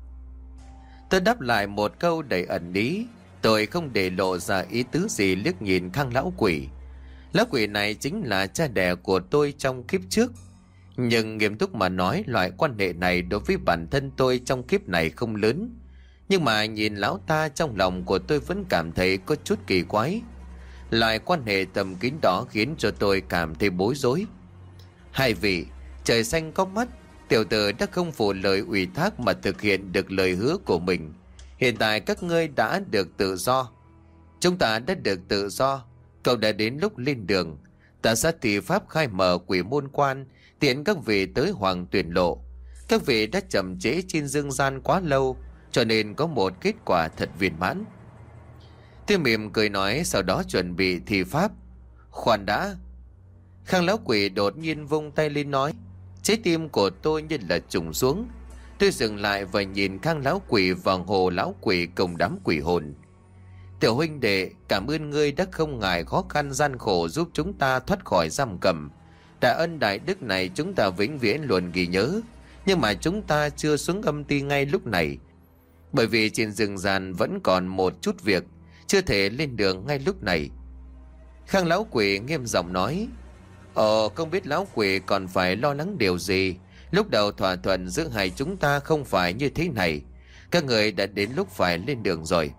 Tôi đáp lại một câu đầy ẩn ý. Tôi không để lộ ra ý tứ gì, liếc nhìn Khang lão quỷ. Lão quỷ này chính là cha đẻ của tôi trong kiếp trước. Nhưng nghiêm túc mà nói, loại quan hệ này đối với bản thân tôi trong kiếp này không lớn. Nhưng mà nhìn lão ta, trong lòng của tôi vẫn cảm thấy có chút kỳ quái. Loại quan hệ tầm kín đó khiến cho tôi cảm thấy bối rối. Hai vị, trời xanh có mắt, tiểu tử đã không phụ lời ủy thác mà thực hiện được lời hứa của mình. Hiện tại các ngươi đã được tự do. Chúng ta đã được tự do. Cậu đã đến lúc lên đường. Ta sẽ thi pháp khai mở quỷ môn quan, tiện các vị tới Hoàng Tuyển Lộ. Các vị đã chậm trễ trên dương gian quá lâu, cho nên có một kết quả thật viên mãn. Tôi mỉm cười nói, sau đó chuẩn bị thi pháp. Khoan đã. Khang lão quỷ đột nhiên vung tay lên nói. Trái tim của tôi như là trùng xuống. Tôi dừng lại và nhìn Khang lão quỷ và Hồ lão quỷ cùng đám quỷ hồn. Tiểu huynh đệ, cảm ơn ngươi đã không ngại khó khăn gian khổ giúp chúng ta thoát khỏi giam cầm. Đại ân đại đức này chúng ta vĩnh viễn luôn ghi nhớ. Nhưng mà chúng ta chưa xuống âm ti ngay lúc này, bởi vì trên rừng gian vẫn còn một chút việc, chưa thể lên đường ngay lúc này. Khang lão quỷ nghiêm giọng nói. Ồ, không biết lão quỷ còn phải lo lắng điều gì. Lúc đầu thỏa thuận giữa hai chúng ta không phải như thế này. Các người đã đến lúc phải lên đường rồi.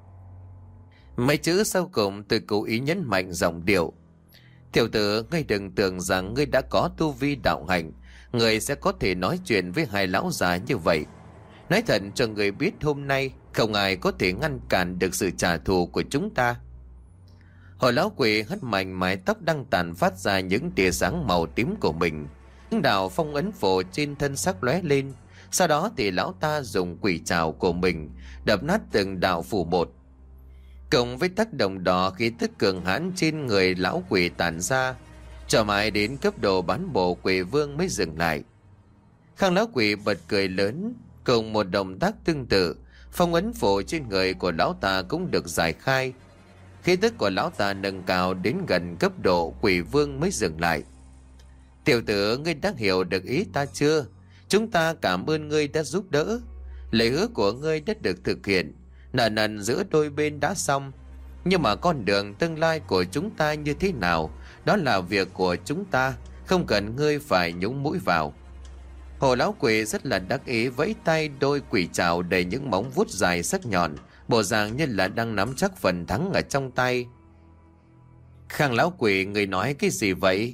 Mấy chữ sau cùng tôi cố ý nhấn mạnh giọng điệu. Tiểu tử, ngươi đừng tưởng rằng ngươi đã có tu vi đạo hạnh, người sẽ có thể nói chuyện với hai lão già như vậy. Nói thật cho người biết, hôm nay không ai có thể ngăn cản được sự trả thù của chúng ta. Hồ lão quỷ hất mạnh mái tóc đang tàn phát ra những tia sáng màu tím của mình. Những đạo phong ấn phổ trên thân sắc lóe lên. Sau đó thì lão ta dùng quỷ trảo của mình đập nát từng đạo phù một. Cộng với tác động đó, khí tức cường hãn trên người lão quỷ tản ra, cho mãi đến cấp độ bán bộ quỷ vương mới dừng lại. Khang lão quỷ bật cười lớn, cùng một động tác tương tự, phong ấn phổ trên người của lão ta cũng được giải khai. Khí tức của lão ta nâng cao đến gần cấp độ quỷ vương mới dừng lại. Tiểu tử, ngươi đã hiểu được ý ta chưa? Chúng ta cảm ơn ngươi đã giúp đỡ. Lời hứa của ngươi đã được thực hiện, nợ nần giữa đôi bên đã xong. Nhưng mà con đường tương lai của chúng ta như thế nào, đó là việc của chúng ta, không cần ngươi phải nhúng mũi vào. Hồ lão quỷ rất là đắc ý, vẫy tay, đôi quỷ trảo đầy những móng vuốt dài sắc nhọn, bộ dạng như là đang nắm chắc phần thắng ở trong tay. Khang lão quỷ, người nói cái gì vậy?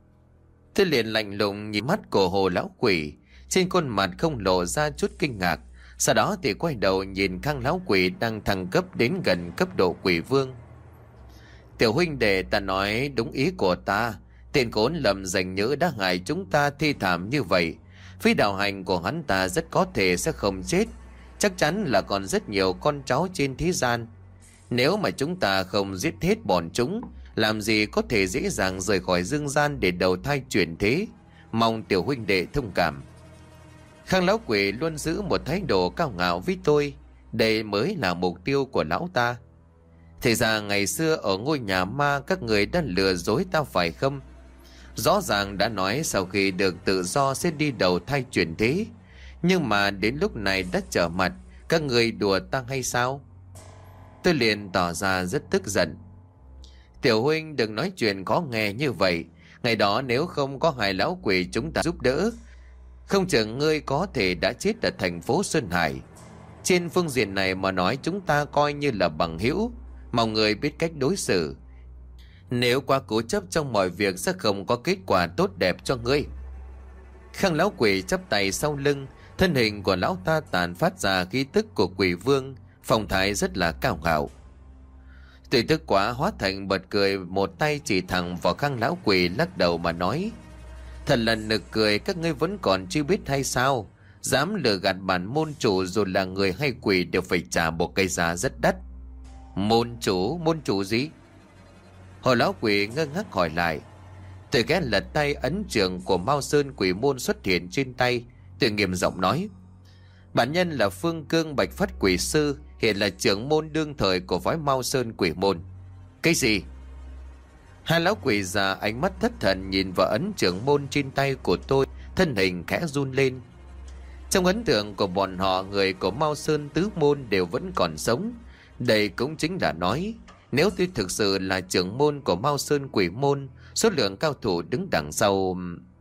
Tôi liền lạnh lùng nhìn mắt của hồ lão quỷ, trên khuôn mặt không lộ ra chút kinh ngạc. Sau đó thì quay đầu nhìn Khang lão quỷ đang thăng cấp đến gần cấp độ quỷ vương. Tiểu huynh đệ, ta nói đúng ý của ta. Tên khốn lầm dành nhớ đã hại chúng ta thi thảm như vậy. Phi đạo hành của hắn ta rất có thể sẽ không chết. Chắc chắn là còn rất nhiều con cháu trên thế gian. Nếu mà chúng ta không giết hết bọn chúng, làm gì có thể dễ dàng rời khỏi dương gian để đầu thai chuyển thế. Mong tiểu huynh đệ thông cảm. Khang lão quỷ luôn giữ một thái độ cao ngạo với tôi. Đây mới là mục tiêu của lão ta. Thì ra ngày xưa ở ngôi nhà ma các người đã lừa dối ta phải không? Rõ ràng đã nói sau khi được tự do sẽ đi đầu thai chuyển thế. Nhưng mà đến lúc này đã trở mặt, các người đùa ta hay sao? Tôi liền tỏ ra rất tức giận. Tiểu huynh đừng nói chuyện khó nghe như vậy. Ngày đó nếu không có hai lão quỷ chúng ta giúp đỡ, không chừng ngươi có thể đã chết ở thành phố Xuân Hải. Trên phương diện này mà nói, chúng ta coi như là bằng hữu, mong người biết cách đối xử. Nếu quá cố chấp trong mọi việc sẽ không có kết quả tốt đẹp cho ngươi. Khang lão quỷ chắp tay sau lưng, thân hình của lão ta tàn phát ra khí tức của quỷ vương, phong thái rất là cao ngạo. Tôi tức quá hóa thành bật cười, một tay chỉ thẳng vào Khang lão quỷ, lắc đầu mà nói. Thật là nực cười, các ngươi vẫn còn chưa biết hay sao? Dám lừa gạt bản môn chủ, dù là người hay quỷ đều phải trả một cái giá rất đắt. Môn chủ? Môn chủ gì? Hồ lão quỷ ngơ ngác hỏi lại. Tôi ghé lật tay, ấn trường của Mao Sơn quỷ môn xuất hiện trên tay. Tôi nghiêm giọng nói. Bản nhân là Phương Cương Bạch Phát quỷ sư, hiện là trưởng môn đương thời của phái Mao Sơn quỷ môn. Cái gì? Hai lão quỷ già ánh mắt thất thần nhìn vào ấn trưởng môn trên tay của tôi, thân hình khẽ run lên. Trong ấn tượng của bọn họ, người của Mao Sơn tứ môn đều vẫn còn sống. Đây cũng chính là nói, nếu tôi thực sự là trưởng môn của Mao Sơn quỷ môn, số lượng cao thủ đứng đằng sau,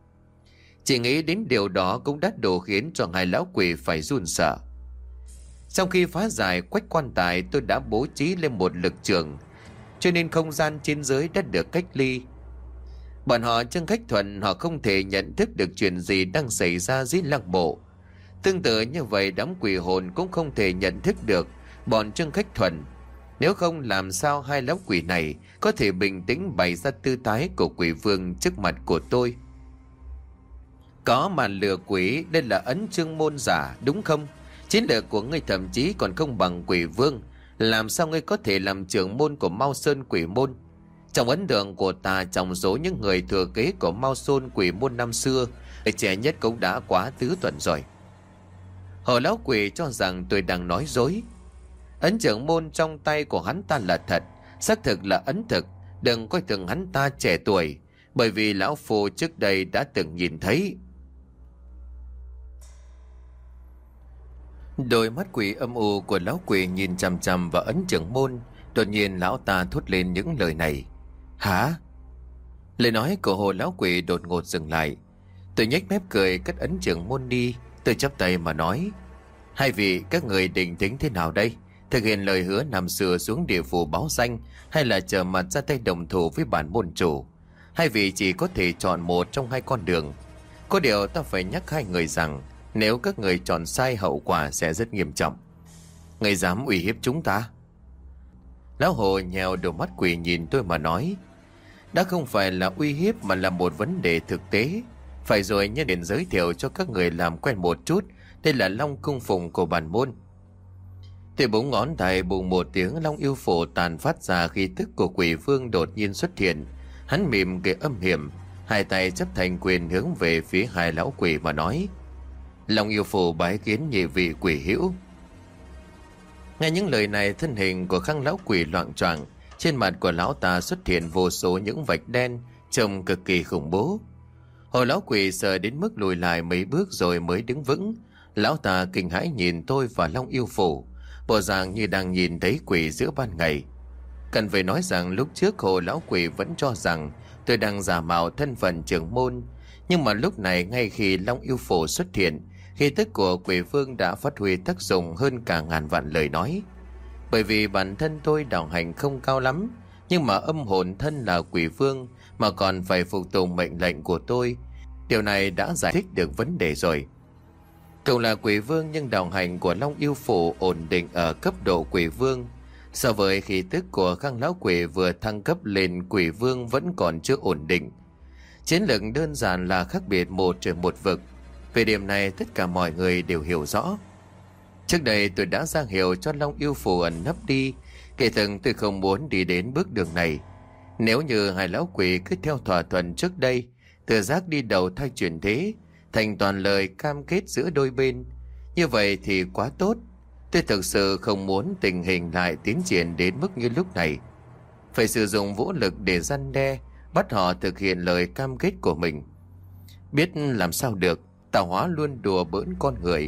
chỉ nghĩ đến điều đó cũng đã đủ khiến cho hai lão quỷ phải run sợ. Trong khi phá giải quách quan tài, tôi đã bố trí lên một lực trường, cho nên không gian trên dưới đã được cách ly. Bọn họ chân khách thuần, họ không thể nhận thức được chuyện gì đang xảy ra dưới lăng mộ. Tương tự như vậy, đám quỷ hồn cũng không thể nhận thức được bọn chân khách thuần. Nếu không, làm sao hai lão quỷ này có thể bình tĩnh bày ra tư thái của quỷ vương trước mặt của tôi? Có mà lừa quỷ, đây là ấn chương môn giả đúng không? Chiến lược của ngươi thậm chí còn không bằng quỷ vương. Làm sao ngươi có thể làm trưởng môn của Mao Sơn quỷ môn? Trong ấn tượng của ta, trong số những người thừa kế của Mao Sơn quỷ môn năm xưa, người trẻ nhất cũng đã quá tứ tuần rồi. Hồ lão quỷ cho rằng tôi đang nói dối. Ấn trưởng môn trong tay của hắn ta là thật, xác thực là ấn thực. Đừng coi thường hắn ta trẻ tuổi, bởi vì lão phu trước đây đã từng nhìn thấy. Đôi mắt quỷ âm u của lão quỷ nhìn chằm chằm vào ấn trưởng môn. Đột nhiên lão ta thốt lên những lời này. Hả? Lời nói của hồ lão quỷ đột ngột dừng lại. Tôi nhếch mép cười cất ấn trưởng môn đi. Tôi chắp tay mà nói: hai vị, các người định tính thế nào đây? Thực hiện lời hứa năm xưa xuống địa phủ báo danh, hay là trở mặt ra tay đồng thủ với bản môn chủ? Hai vị chỉ có thể chọn một trong hai con đường. Có điều ta phải nhắc hai người rằng, nếu các người chọn sai, hậu quả sẽ rất nghiêm trọng. Người dám uy hiếp chúng ta? Lão hồ nhèo đôi mắt quỷ nhìn tôi mà nói: đã không phải là uy hiếp mà là một vấn đề thực tế. Phải rồi, nhân điện giới thiệu cho các người làm quen một chút. Đây là Long Cung Phụng của bản môn. Tôi búng ngón tay, bùng một tiếng, Long Yêu Phổ tàn phát ra khí tức của quỷ vương đột nhiên xuất hiện. Hắn mỉm cười âm hiểm, hai tay chấp thành quyền hướng về phía hai lão quỷ mà nói: Long Yêu Phổ bái kiến nhị vị quỷ hữu. Nghe những lời này, thân hình của khang lão quỷ loạng choạng, trên mặt của lão ta xuất hiện vô số những vạch đen trông cực kỳ khủng bố. Hồ lão quỷ sợ đến mức lùi lại mấy bước rồi mới đứng vững. Lão ta kinh hãi nhìn tôi và Long Yêu Phổ, bộ dạng như đang nhìn thấy quỷ giữa ban ngày. Cần phải nói rằng lúc trước hồ lão quỷ vẫn cho rằng tôi đang giả mạo thân phận trưởng môn. Nhưng mà lúc này, ngay khi Long Yêu Phổ xuất hiện, khí tức của quỷ vương đã phát huy tác dụng hơn cả ngàn vạn lời nói. Bởi vì bản thân tôi đạo hành không cao lắm, nhưng mà âm hồn thân là quỷ vương mà còn phải phục tùng mệnh lệnh của tôi. Điều này đã giải thích được vấn đề rồi. Cậu là quỷ vương nhưng đạo hành của Long Yêu Phổ ổn định ở cấp độ quỷ vương. So với khí tức của khang lão quỷ vừa thăng cấp lên quỷ vương vẫn còn chưa ổn định. Chiến lược đơn giản là khác biệt một trời một vực. Về điểm này tất cả mọi người đều hiểu rõ. Trước đây tôi đã ra hiệu cho Long Yêu Phổ ẩn nấp đi. Kể thực tôi không muốn đi đến bước đường này. Nếu như hai lão quỷ cứ theo thỏa thuận trước đây, thừa giác đi đầu thai chuyển thế, thành toàn lời cam kết giữa đôi bên, như vậy thì quá tốt. Tôi thực sự không muốn tình hình lại tiến triển đến mức như lúc này. Phải sử dụng vũ lực để răn đe, bắt họ thực hiện lời cam kết của mình. Biết làm sao được, tạo hóa luôn đùa bỡn con người.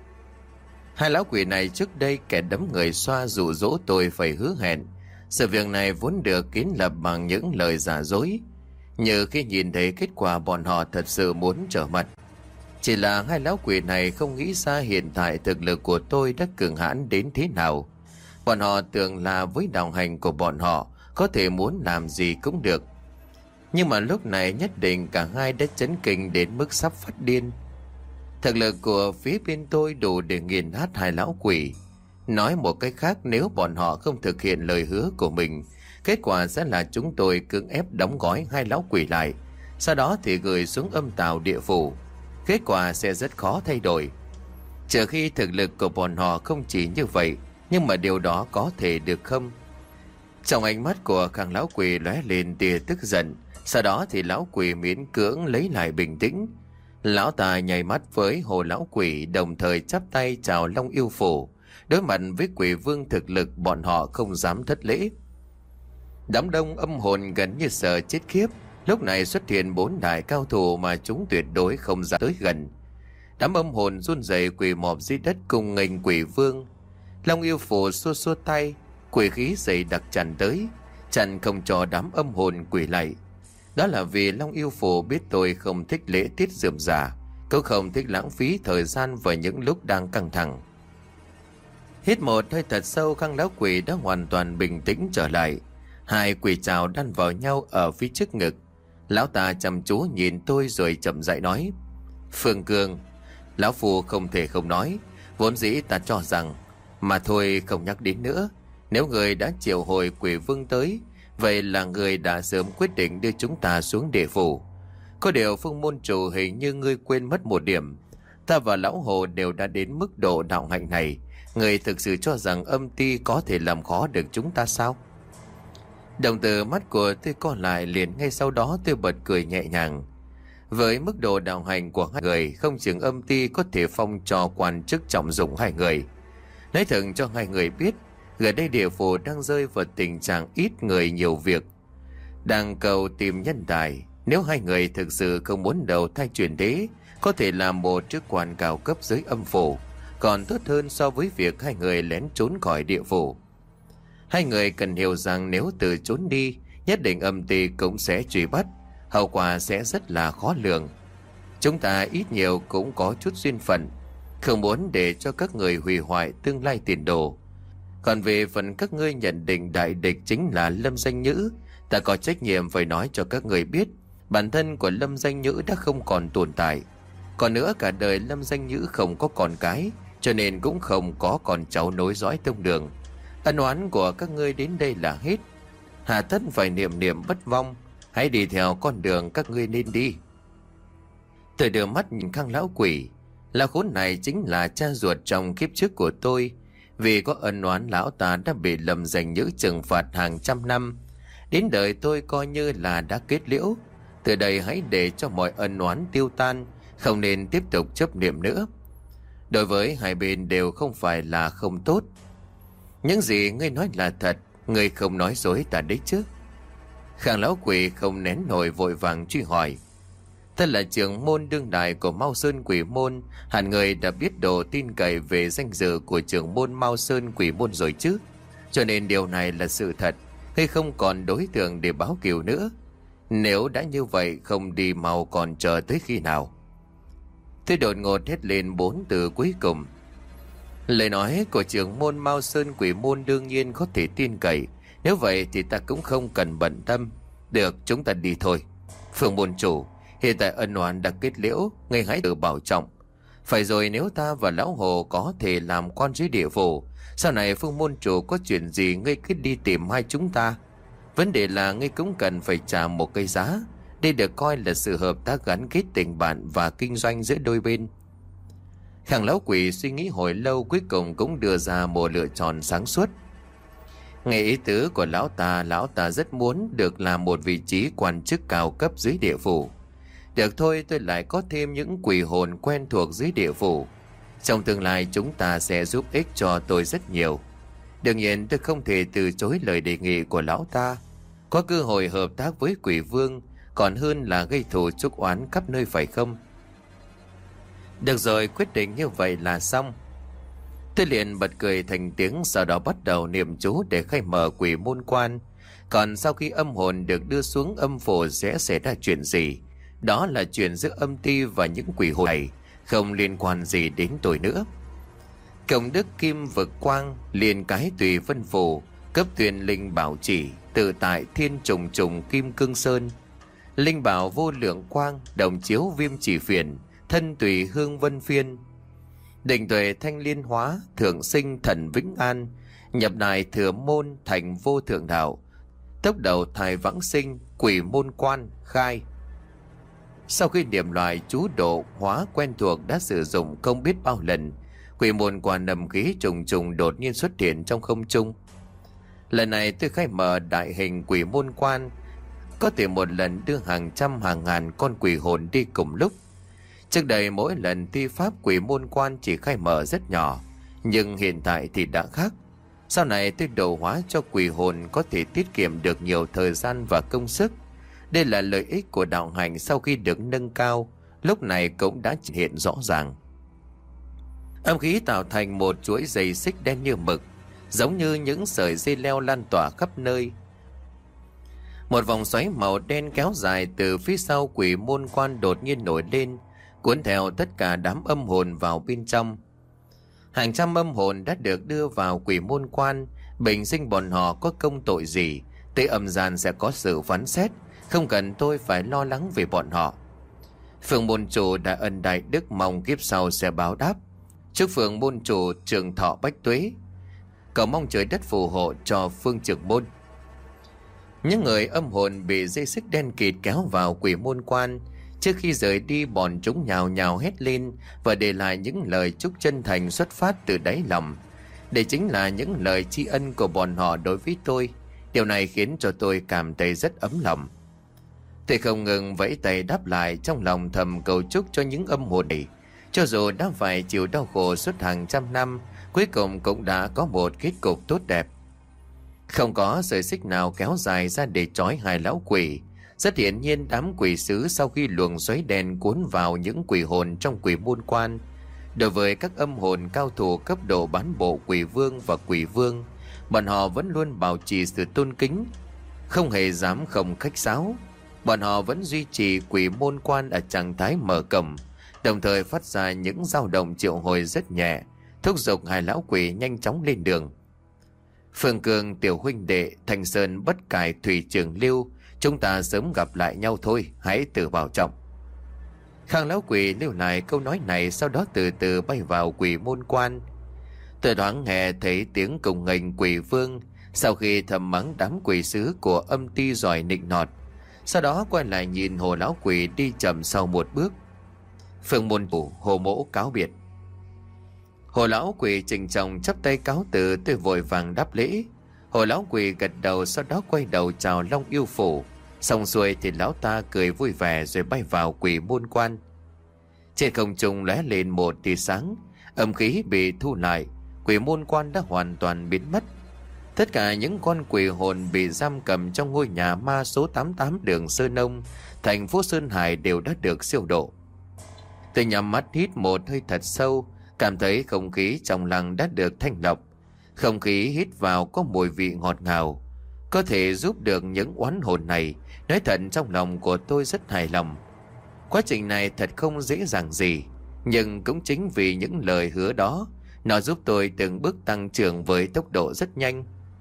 Hai lão quỷ này trước đây kẻ đấm người xoa dụ dỗ tôi phải hứa hẹn. Sự việc này vốn được kiến lập bằng những lời giả dối. Như khi nhìn thấy kết quả, bọn họ thật sự muốn trở mặt. Chỉ là hai lão quỷ này không nghĩ ra hiện tại thực lực của tôi đã cường hãn đến thế nào. Bọn họ tưởng là với đạo hành của bọn họ có thể muốn làm gì cũng được. Nhưng mà lúc này nhất định cả hai đã chấn kinh đến mức sắp phát điên. Thực lực của phía bên tôi đủ để nghiền nát hai lão quỷ. Nói một cách khác, nếu bọn họ không thực hiện lời hứa của mình, kết quả sẽ là chúng tôi cưỡng ép đóng gói hai lão quỷ lại, sau đó thì gửi xuống âm tào địa phủ. Kết quả sẽ rất khó thay đổi. Trừ khi thực lực của bọn họ không chỉ như vậy, nhưng mà điều đó có thể được không? Trong ánh mắt của khang lão quỷ lóe lên tia tức giận, sau đó thì lão quỷ miễn cưỡng lấy lại bình tĩnh. Lão ta nháy mắt với hồ lão quỷ, đồng thời chắp tay chào Long Yêu Phổ. Đối mặt với quỷ vương thực lực, bọn họ không dám thất lễ. Đám đông âm hồn gần như sợ chết khiếp. Lúc này xuất hiện bốn đại cao thủ mà chúng tuyệt đối không dám tới gần. Đám âm hồn run rẩy quỳ mọp dưới đất cùng nghênh quỷ vương. Long Yêu Phổ xua xua tay, quỷ khí dày đặc tràn tới, chặn không cho đám âm hồn quỳ lại. Đó là vì Long Yêu Phổ biết tôi không thích lễ tiết rườm rà, cũng không thích lãng phí thời gian vào những lúc đang căng thẳng. Hít một hơi thật sâu, khang lão quỷ đã hoàn toàn bình tĩnh trở lại. Hai quỷ trào đan vào nhau ở phía trước ngực. Lão ta chăm chú nhìn tôi rồi chậm rãi nói: Phương Cương, lão phu không thể không nói. Vốn dĩ ta cho rằng, mà thôi không nhắc đến nữa. Nếu người đã triệu hồi quỷ vương tới, vậy là người đã sớm quyết định đưa chúng ta xuống địa phủ. Có điều Phương môn chủ, hình như ngươi quên mất một điểm. Ta và lão Hồ đều đã đến mức độ đạo hạnh này. Người thực sự cho rằng âm ti có thể làm khó được chúng ta sao? Đồng tử mắt của tôi co lại, liền ngay sau đó tôi bật cười nhẹ nhàng. Với mức độ đạo hành của hai người, không chừng âm ti có thể phong cho quan chức trọng dụng hai người. Nói thật cho hai người biết, gần đây địa phủ đang rơi vào tình trạng ít người nhiều việc, đang cầu tìm nhân tài. Nếu hai người thực sự không muốn đầu thai chuyển đế, có thể làm một chức quan cao cấp dưới âm phủ, còn tốt hơn so với việc hai người lén trốn khỏi địa phủ. Hai người cần hiểu rằng nếu từ trốn đi, nhất định âm ti cũng sẽ truy bắt, hậu quả sẽ rất là khó lường. Chúng ta ít nhiều cũng có chút duyên phận, không muốn để cho các người hủy hoại tương lai tiền đồ. Còn về phần các ngươi nhận định đại địch chính là Lâm Danh Nhữ, ta có trách nhiệm phải nói cho các người biết, bản thân của Lâm Danh Nhữ đã không còn tồn tại. Còn nữa, cả đời Lâm Danh Nhữ không có con cái, cho nên cũng không có con cháu nối dõi tông đường. Ân oán của các ngươi đến đây là hết. Hà tất phải niệm niệm bất vong, hãy đi theo con đường các ngươi nên đi. Tôi đưa mắt nhìn Khang lão quỷ. Lão khốn này chính là cha ruột trong kiếp trước của tôi. Vì có ân oán, lão ta đã bị Lâm Danh Nhữ trừng phạt hàng trăm năm. Đến đời tôi coi như là đã kết liễu. Từ đây hãy để cho mọi ân oán tiêu tan, không nên tiếp tục chấp niệm nữa. Đối với hai bên đều không phải là không tốt. Những gì ngươi nói là thật, ngươi không nói dối ta đấy chứ? Khang lão quỷ không nén nổi, vội vàng truy hỏi. Ta là trưởng môn đương đại của Mao Sơn Quỷ Môn, hẳn người đã biết đồ tin cậy về danh dự của trưởng môn Mao Sơn Quỷ Môn rồi chứ? Cho nên điều này là sự thật, hay không còn đối tượng để báo kiều nữa? Nếu đã như vậy, không đi mau còn chờ tới khi nào? Tôi đột ngột hét lên bốn từ cuối cùng. Lời nói của trưởng môn Mao Sơn Quỷ Môn đương nhiên có thể tin cậy. Nếu vậy thì ta cũng không cần bận tâm. Được, chúng ta đi thôi. Phương môn chủ, hiện tại ân oán đã kết liễu, ngươi hãy tự bảo trọng. Phải rồi, nếu ta và lão Hồ có thể làm quan dưới địa phủ, sau này Phương môn chủ có chuyện gì ngươi cứ đi tìm hai chúng ta. Vấn đề là ngươi cũng cần phải trả một cái giá. Đây được coi là sự hợp tác gắn kết tình bạn và kinh doanh giữa đôi bên. Khang lão quỷ suy nghĩ hồi lâu, cuối cùng cũng đưa ra một lựa chọn sáng suốt. Nghe ý tứ của lão ta, lão ta rất muốn được làm một vị trí quan chức cao cấp dưới địa phủ. Được thôi, tôi lại có thêm những quỷ hồn quen thuộc dưới địa phủ. Trong tương lai chúng ta sẽ giúp ích cho tôi rất nhiều. Đương nhiên tôi không thể từ chối lời đề nghị của lão ta. Có cơ hội hợp tác với quỷ vương còn hơn là gây thù chuốc oán khắp nơi, phải không? Được rồi, quyết định như vậy là xong. Tôi liền bật cười thành tiếng, sau đó bắt đầu niệm chú để khai mở quỷ môn quan. Còn sau khi âm hồn được đưa xuống âm phủ sẽ xảy ra chuyện gì? Đó là chuyện giữa âm ti và những quỷ hồn này, không liên quan gì đến tôi nữa. Công đức kim vực quang, liền cái tùy vân phủ, cấp tuyển linh bảo chỉ, tự tại thiên trùng trùng kim cương sơn. Linh bảo vô lượng quang, đồng chiếu viêm chỉ phiền, thân tùy hương vân phiên. Định tuệ thanh liên hóa, thượng sinh thần vĩnh an, nhập đài thừa môn thành vô thượng đạo. Tốc đầu thai vãng sinh, quỷ môn quan khai. Sau khi niệm loại chú độ hóa quen thuộc đã sử dụng không biết bao lần, quỷ môn quan nầm khí trùng trùng đột nhiên xuất hiện trong không trung. Lần này tôi khai mở đại hình quỷ môn quan, có thể một lần đưa hàng trăm hàng ngàn con quỷ hồn đi cùng lúc. Trước đây mỗi lần thi pháp quỷ môn quan chỉ khai mở rất nhỏ, nhưng hiện tại thì đã khác. Sau này tôi độ hóa cho quỷ hồn có thể tiết kiệm được nhiều thời gian và công sức. Đây là lợi ích của đạo hành sau khi được nâng cao, lúc này cũng đã hiện rõ ràng. Âm khí tạo thành một chuỗi dây xích đen như mực, giống như những sợi dây leo lan tỏa khắp nơi. Một vòng xoáy màu đen kéo dài từ phía sau quỷ môn quan đột nhiên nổi lên, cuốn theo tất cả đám âm hồn vào bên trong. Hàng trăm âm hồn đã được đưa vào quỷ môn quan, bình sinh bọn họ có công tội gì, tới âm gian sẽ có sự phán xét, không cần tôi phải lo lắng về bọn họ. Phượng môn chủ đã ân đại đức, mong kiếp sau sẽ báo đáp. Chúc Phượng môn chủ trường thọ bách tuế, cầu mong trời đất phù hộ cho Phương trưởng môn. Những người âm hồn bị dây xích đen kịt kéo vào quỷ môn quan, Trước khi rời đi, bọn chúng nhào nhào hét lên và để lại những lời chúc chân thành xuất phát từ đáy lòng. Đây chính là những lời tri ân của bọn họ đối với tôi. Điều này khiến cho tôi cảm thấy rất ấm lòng. Tôi không ngừng vẫy tay đáp lại, trong lòng thầm cầu chúc cho những âm hồn này, cho dù đã phải chịu đau khổ suốt hàng trăm năm, cuối cùng cũng đã có một kết cục tốt đẹp. Không có sợi xích nào kéo dài ra để trói hai lão quỷ. Rất hiển nhiên đám quỷ sứ sau khi luồng xoáy đen cuốn vào những quỷ hồn trong quỷ môn quan, đối với các âm hồn cao thủ cấp độ bán bộ quỷ vương và quỷ vương, bọn họ vẫn luôn bảo trì sự tôn kính, không hề dám không khách sáo. Bọn họ vẫn duy trì quỷ môn quan ở trạng thái mở cổng, đồng thời phát ra những dao động triệu hồi rất nhẹ, thúc giục hai lão quỷ nhanh chóng lên đường. Phương Cường, Tiểu huynh đệ, Thanh Sơn, Bất Cải, Thủy Trường Lưu, chúng ta sớm gặp lại nhau thôi, hãy tự bảo trọng. Khang lão quỷ lưu lại câu nói này, sau đó từ từ bay vào quỷ môn quan. Tôi thoáng nghe thấy tiếng cùng nghênh quỷ vương, sau khi thầm mắng đám quỷ sứ của âm ty giỏi nịnh nọt, sau đó quay lại nhìn hồ lão quỷ đi chậm sau một bước. Phương môn chủ, Hồ mỗ cáo biệt. Hồ lão quỷ trịnh trọng chắp tay cáo từ, tôi vội vàng đáp lễ. Hồ lão quỷ gật đầu, sau đó quay đầu chào Long Yêu Phủ. Xong xuôi thì lão ta cười vui vẻ rồi bay vào quỷ môn quan. Trên không trung lóe lên một tia sáng, âm khí bị thu lại, quỷ môn quan đã hoàn toàn biến mất. Tất cả những con quỷ hồn bị giam cầm trong ngôi nhà ma số tám mươi tám đường Sơn Nông, thành phố Sơn Hải đều đã được siêu độ. Tôi nhắm mắt hít một hơi thật sâu, cảm thấy không khí trong làng đã được thanh lọc. Không khí hít vào có mùi vị ngọt ngào, có thể giúp được những oán hồn này. Nói thật, trong lòng của tôi rất hài lòng. Quá trình này thật không dễ dàng gì, nhưng cũng chính vì những lời hứa đó, nó giúp tôi từng bước tăng trưởng với tốc độ rất nhanh.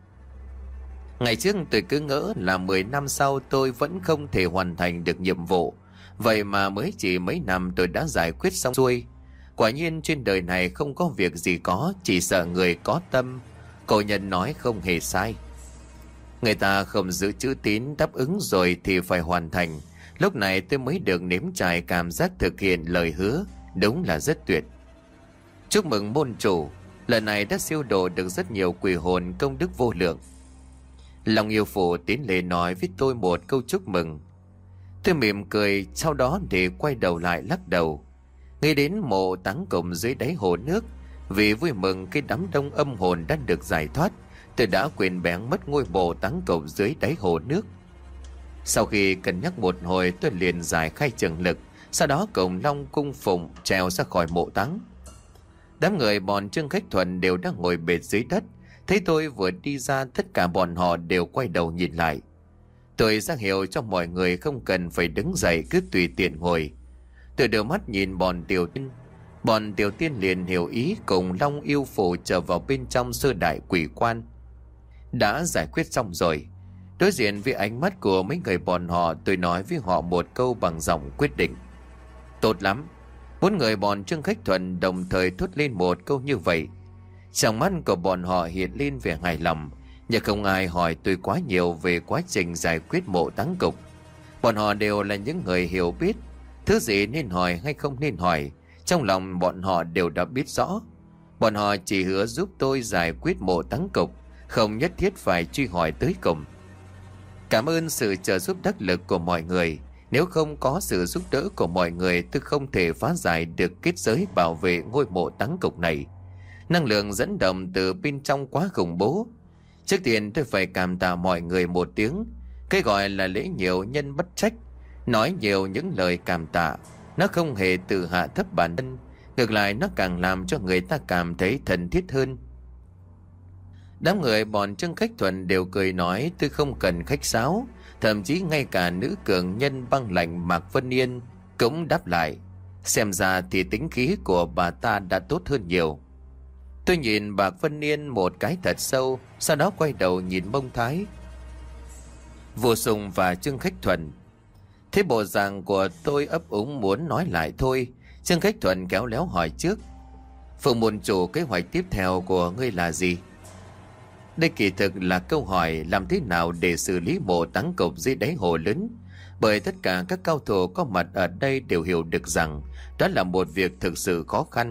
Ngày trước tôi cứ ngỡ là mười năm sau tôi vẫn không thể hoàn thành được nhiệm vụ, vậy mà mới chỉ mấy năm tôi đã giải quyết xong xuôi. Quả nhiên trên đời này không có việc gì có, chỉ sợ người có tâm. Cổ nhân nói không hề sai. Người ta không giữ chữ tín, đáp ứng rồi thì phải hoàn thành. Lúc này tôi mới được nếm trải cảm giác thực hiện lời hứa, đúng là rất tuyệt. Chúc mừng môn chủ, lần này đã siêu độ được rất nhiều quỷ hồn, công đức vô lượng. Long Yêu Phủ tiến lên nói với tôi một câu chúc mừng. Tôi mỉm cười, sau đó để quay đầu lại lắc đầu. Nghĩ đến mộ táng cổng dưới đáy hồ nước, vì vui mừng cái đám đông âm hồn đã được giải thoát, tôi đã quên bén mất ngôi mộ táng cổng dưới đáy hồ nước. Sau khi cân nhắc một hồi, tôi liền giải khai trường lực, sau đó cùng Long cung phụng trèo ra khỏi mộ táng. Đám người bọn Trương Khách Thuần đều đang ngồi bệt dưới đất, thấy tôi vừa đi ra, tất cả bọn họ đều quay đầu nhìn lại. Tôi ra hiệu cho mọi người không cần phải đứng dậy, cứ tùy tiện ngồi. Tôi đưa mắt nhìn bọn Tiểu Tiên, bọn Tiểu Tiên liền hiểu ý, cùng Long Yêu Phủ trở vào bên trong sơ đại quỷ quan. Đã giải quyết xong rồi. Đối diện với ánh mắt của mấy người bọn họ, tôi nói với họ một câu bằng giọng quyết định. Tốt lắm. Bốn người bọn Trương Khách Thuần đồng thời thốt lên một câu như vậy. Trong mắt của bọn họ hiện lên vẻ hài lòng, nhưng không ai hỏi tôi quá nhiều về quá trình giải quyết mộ táng cục. Bọn họ đều là những người hiểu biết, thứ gì nên hỏi hay không nên hỏi, trong lòng bọn họ đều đã biết rõ. Bọn họ chỉ hứa giúp tôi giải quyết mộ táng cục, không nhất thiết phải truy hỏi tới cùng. Cảm ơn sự trợ giúp đắc lực của mọi người. Nếu không có sự giúp đỡ của mọi người, tôi không thể phá giải được kết giới bảo vệ ngôi mộ táng cục này. Năng lượng dẫn động từ bên trong quá khủng bố. Trước tiên tôi phải cảm tạ mọi người một tiếng. Cái gọi là lễ nhiều nhân bất trách. Nói nhiều những lời cảm tạ, nó không hề tự hạ thấp bản thân, ngược lại nó càng làm cho người ta cảm thấy thân thiết hơn. Đám người bọn Trương Khách Thuần đều cười nói tôi không cần khách sáo. Thậm chí ngay cả nữ cường nhân băng lạnh Mạc Vân Yên cũng đáp lại. Xem ra thì tính khí của bà ta đã tốt hơn nhiều. Tôi nhìn Mạc Vân Yên một cái thật sâu, sau đó quay đầu nhìn Mông Thái, Vô Sùng và Trương Khách Thuần. Thế bộ dạng của tôi ấp úng muốn nói lại thôi. Trương Khách Thuần kéo léo hỏi trước. Phượng môn chủ, kế hoạch tiếp theo của ngươi là gì? Đây kỳ thực là câu hỏi làm thế nào để xử lý mộ táng cục dưới đáy hồ lớn. bởi tất cả các cao thủ có mặt ở đây đều hiểu được rằng đó là một việc thực sự khó khăn.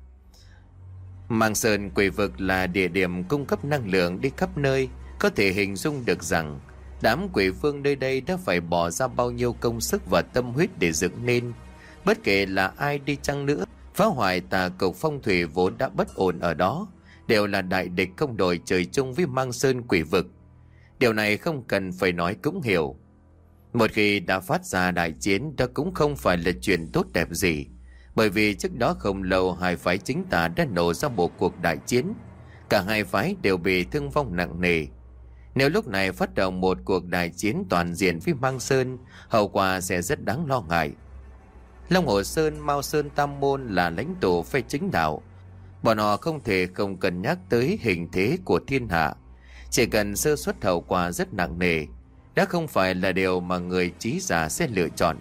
Mang Sơn Quỷ Vực là địa điểm cung cấp năng lượng đi khắp nơi, có thể hình dung được rằng đám quỷ vương nơi đây đã phải bỏ ra bao nhiêu công sức và tâm huyết để dựng nên. Bất kể là ai đi chăng nữa, phá hoại tà cục phong thủy vốn đã bất ổn ở đó đều là đại địch không đổi trời chung với Mang Sơn Quỷ Vực. Điều này không cần phải nói cũng hiểu. Một khi đã phát ra đại chiến, đó cũng không phải là chuyện tốt đẹp gì, bởi vì trước đó không lâu hai phái chính tà đã nổ ra một cuộc đại chiến, cả hai phái đều bị thương vong nặng nề. Nếu lúc này phát động một cuộc đại chiến toàn diện với Mang Sơn, hậu quả sẽ rất đáng lo ngại. Long Hồ Sơn, Mao Sơn Tam Môn là lãnh tụ phe chính đạo, bọn họ không thể không cân nhắc tới hình thế của thiên hạ. Chỉ cần sơ suất hậu quả rất nặng nề, đã không phải là điều mà người trí giả sẽ lựa chọn.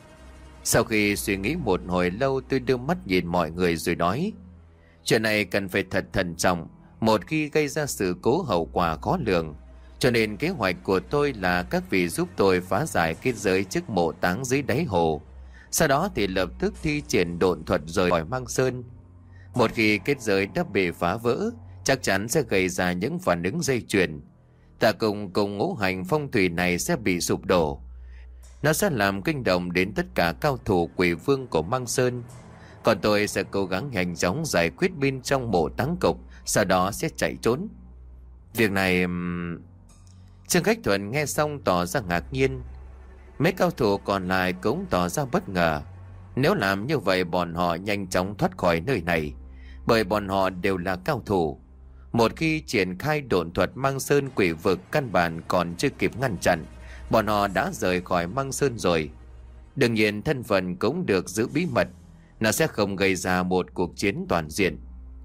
Sau khi suy nghĩ một hồi lâu, tôi đưa mắt nhìn mọi người rồi nói, chuyện này cần phải thật thận trọng, một khi gây ra sự cố hậu quả khó lường. Cho nên kế hoạch của tôi là các vị giúp tôi phá giải kết giới trước mộ táng dưới đáy hồ, sau đó thì lập tức thi triển độn thuật rời khỏi Mang Sơn. Một khi kết giới đã bị phá vỡ, chắc chắn sẽ gây ra những phản ứng dây chuyền. Tà cùng cùng ngũ hành phong thủy này sẽ bị sụp đổ. Nó sẽ làm kinh động đến tất cả cao thủ quỷ vương của Mang Sơn. Còn tôi sẽ cố gắng nhanh chóng giải quyết bên trong mộ táng cục, sau đó sẽ chạy trốn. Việc này... Trương Khách Thuận nghe xong tỏ ra ngạc nhiên. Mấy cao thủ còn lại cũng tỏ ra bất ngờ. Nếu làm như vậy bọn họ nhanh chóng thoát khỏi nơi này, bởi bọn họ đều là cao thủ. Một khi triển khai độn thuật, Mang Sơn Quỷ Vực căn bản còn chưa kịp ngăn chặn, bọn họ đã rời khỏi Mang Sơn rồi. Đương nhiên thân phận cũng được giữ bí mật, nó sẽ không gây ra một cuộc chiến toàn diện.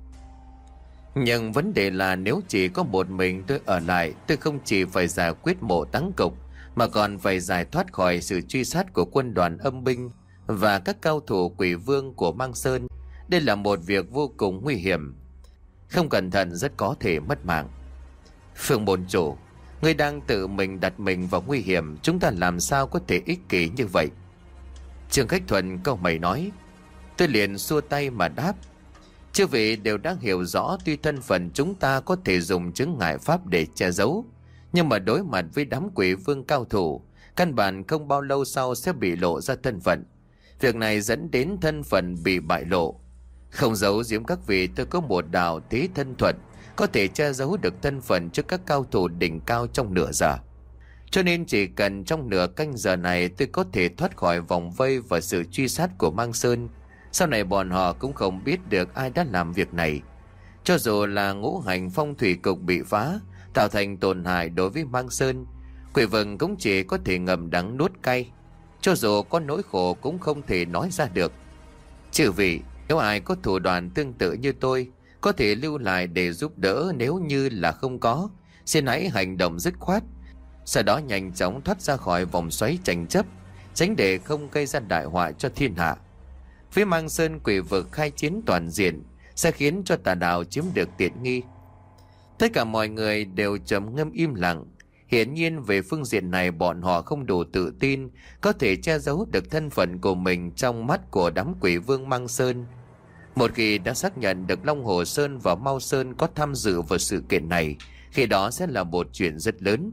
Nhưng vấn đề là nếu chỉ có một mình tôi ở lại, tôi không chỉ phải giải quyết mộ táng cục, mà còn phải giải thoát khỏi sự truy sát của quân đoàn âm binh và các cao thủ quỷ vương của Mang Sơn. Đây là một việc vô cùng nguy hiểm, không cẩn thận rất có thể mất mạng. Phương Bồn Chủ, ngươi đang tự mình đặt mình vào nguy hiểm, chúng ta làm sao có thể ích kỷ như vậy? Trương Khách Thuận câu mày nói. Tôi liền xua tay mà đáp, chư vị đều đang hiểu rõ, tuy thân phận chúng ta có thể dùng chứng ngại pháp để che giấu, nhưng mà đối mặt với đám quỷ vương cao thủ, căn bản không bao lâu sau sẽ bị lộ ra thân phận. Việc này dẫn đến thân phận bị bại lộ. Không giấu giếm các vị, tôi có một đạo thế thân thuật có thể che giấu được thân phận trước các cao thủ đỉnh cao trong nửa giờ. Cho nên chỉ cần trong nửa canh giờ này tôi có thể thoát khỏi vòng vây và sự truy sát của Mang Sơn. Sau này bọn họ cũng không biết được ai đã làm việc này. Cho dù là ngũ hành phong thủy cục bị phá, tạo thành tổn hại đối với Mang Sơn, Quỷ Vực cũng chỉ có thể ngậm đắng nuốt cay. Cho dù có nỗi khổ cũng không thể nói ra được. Chư vị, nếu ai có thủ đoạn tương tự như tôi, có thể lưu lại để giúp đỡ. Nếu như là không có, xin hãy hành động dứt khoát, sau đó nhanh chóng thoát ra khỏi vòng xoáy tranh chấp, tránh để không gây ra đại họa cho thiên hạ. Phía Mang Sơn Quỷ Vực khai chiến toàn diện sẽ khiến cho tà đạo chiếm được tiện nghi. Tất cả mọi người đều trầm ngâm im lặng. Hiển nhiên về phương diện này bọn họ không đủ tự tin có thể che giấu được thân phận của mình trong mắt của đám quỷ vương Mang Sơn. Một khi đã xác nhận được Long Hồ Sơn và Mao Sơn có tham dự vào sự kiện này, khi đó sẽ là một chuyện rất lớn.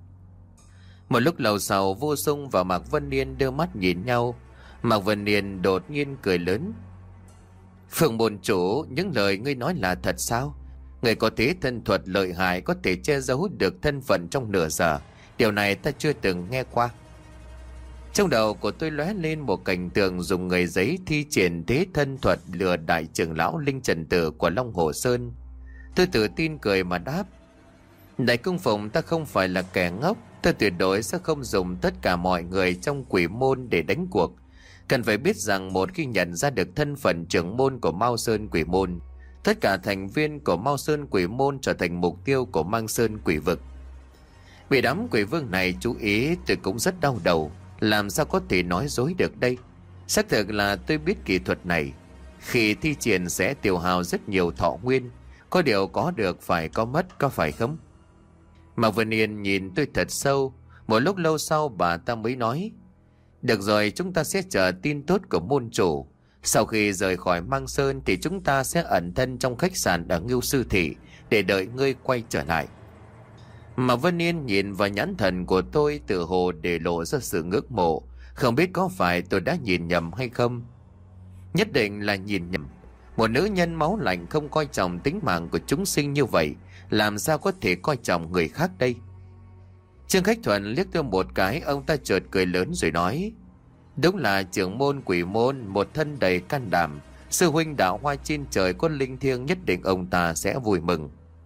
Một lúc lâu sau, Vô Sung và Mạc Vân Niên đưa mắt nhìn nhau. Mạc Vân Niên đột nhiên cười lớn. Phượng Bồn Chủ, những lời ngươi nói là thật sao? Người có thế thân thuật lợi hại có thể che giấu được thân phận trong nửa giờ. Điều này ta chưa từng nghe qua. Trong đầu của tôi lóe lên một cảnh tượng dùng người giấy thi triển thế thân thuật lừa đại trưởng lão Linh Trần Tử của Long Hồ Sơn. Tôi tự tin cười mà đáp. Đại cung phụng, ta không phải là kẻ ngốc. Ta tuyệt đối sẽ không dùng tất cả mọi người trong quỷ môn để đánh cuộc. Cần phải biết rằng một khi nhận ra được thân phận trưởng môn của Mao Sơn Quỷ Môn, tất cả thành viên của Mao Sơn Quỷ Môn trở thành mục tiêu của Mang Sơn Quỷ Vực. Vì đám quỷ vương này chú ý, tôi cũng rất đau đầu. Làm sao có thể nói dối được đây? Xác thực là tôi biết kỹ thuật này. Khi thi triển sẽ tiêu hao rất nhiều thọ nguyên. Có điều có được phải có mất, có phải không? Mạc Vân Yên nhìn tôi thật sâu. Một lúc lâu sau bà ta mới nói. Được rồi, chúng ta sẽ chờ tin tốt của môn chủ. Sau khi rời khỏi Mang Sơn thì chúng ta sẽ ẩn thân trong khách sạn ở Ngưu Sư Thị để đợi ngươi quay trở lại. Mà Vân Yên nhìn vào nhãn thần của tôi tự hồ để lộ ra sự ngưỡng mộ. Không biết có phải tôi đã nhìn nhầm hay không? Nhất định là nhìn nhầm. Một nữ nhân máu lạnh không coi trọng tính mạng của chúng sinh như vậy, làm sao có thể coi trọng người khác đây? Trương Khách Thuận liếc tôi một cái, ông ta chợt cười lớn rồi nói: đúng là trưởng môn Quỷ môn, một thân đầy can đảm. Sư huynh đạo hoa trên trời có linh thiêng, nhất định ông ta sẽ vui mừng.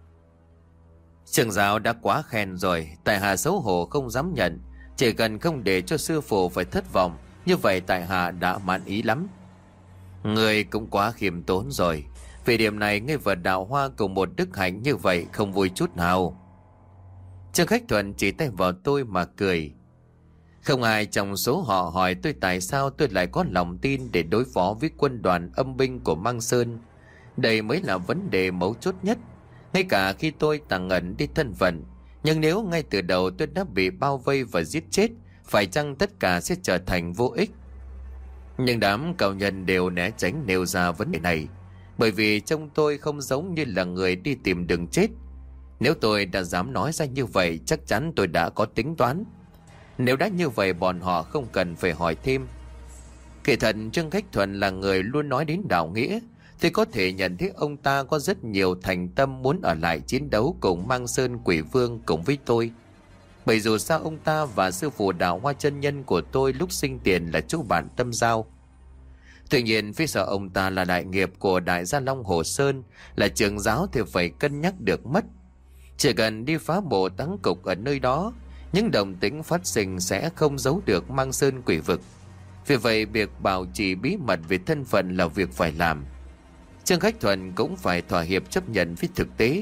Trưởng giáo đã quá khen rồi, tại hạ xấu hổ không dám nhận. Chỉ cần không để cho sư phụ phải thất vọng, như vậy tại hạ đã mãn ý lắm. Người cũng quá khiêm tốn rồi. Vì điểm này ngươi và đạo hoa cùng một đức hạnh như vậy không vui chút nào. Trương Khách Thuận chỉ tay vào tôi mà cười. Không ai trong số họ hỏi tôi tại sao tôi lại có lòng tin để đối phó với quân đoàn âm binh của Mang Sơn. Đây mới là vấn đề mấu chốt nhất. Ngay cả khi tôi tàng ẩn đi thân phận, nhưng nếu ngay từ đầu tôi đã bị bao vây và giết chết, phải chăng tất cả sẽ trở thành vô ích? Nhưng đám cao nhân đều né tránh nêu ra vấn đề này, bởi vì trông tôi không giống như là người đi tìm đường chết. Nếu tôi đã dám nói ra như vậy, chắc chắn tôi đã có tính toán. Nếu đã như vậy, bọn họ không cần phải hỏi thêm. Kỳ thật Trương Khách Thuận là người luôn nói đến đạo nghĩa, thì có thể nhận thấy ông ta có rất nhiều thành tâm muốn ở lại chiến đấu cùng Mang Sơn Quỷ Vương cùng với tôi. Bởi dù sao ông ta và sư phụ đạo hoa chân nhân của tôi lúc sinh tiền là chú bạn tâm giao. Tuy nhiên phía sau ông ta là đại nghiệp của đại gia Long Hồ Sơn, là trưởng giáo thì phải cân nhắc được mất. Chỉ cần đi phá bộ táng cục ở nơi đó, những động tĩnh phát sinh sẽ không giấu được Mang Sơn Quỷ Vực. Vì vậy việc bảo trì bí mật về thân phận là việc phải làm. Trương Khách Thuận cũng phải thỏa hiệp chấp nhận với thực tế.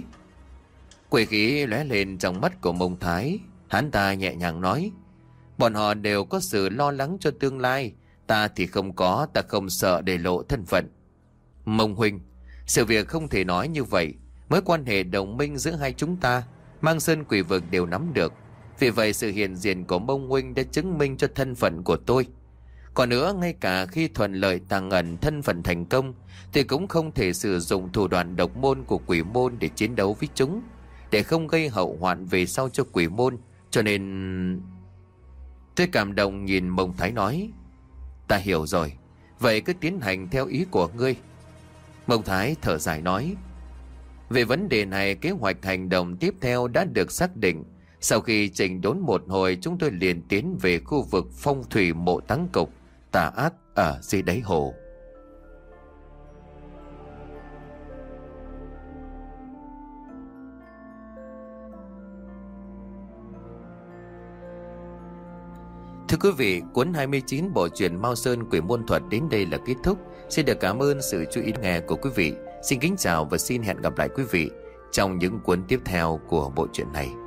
Quỷ khí lóe lên trong mắt của Mông Thái. Hắn ta nhẹ nhàng nói: bọn họ đều có sự lo lắng cho tương lai, ta thì không có, ta không sợ để lộ thân phận. Mông huynh, sự việc không thể nói như vậy. Mối quan hệ đồng minh giữa hai chúng ta, Mang Sơn Quỷ Vực đều nắm được. Vì vậy sự hiện diện của Mông huynh đã chứng minh cho thân phận của tôi. Còn nữa, ngay cả khi thuận lợi tàng ẩn thân phận thành công, thì cũng không thể sử dụng thủ đoạn độc môn của Quỷ môn để chiến đấu với chúng, để không gây hậu hoạn về sau cho Quỷ môn. Cho nên... Tôi cảm động nhìn Mông Thái nói: ta hiểu rồi, vậy cứ tiến hành theo ý của ngươi. Mông Thái thở dài nói: về vấn đề này, kế hoạch hành động tiếp theo đã được xác định. Sau khi chỉnh đốn một hồi, chúng tôi liền tiến về khu vực phong thủy mộ táng cục tà ác ở dưới đáy hồ. Thưa quý vị, cuốn hai mươi chín bộ truyện Mao Sơn Quỷ Môn Thuật đến đây là kết thúc. Xin được cảm ơn sự chú ý nghe của quý vị. Xin kính chào và xin hẹn gặp lại quý vị trong những cuốn tiếp theo của bộ truyện này.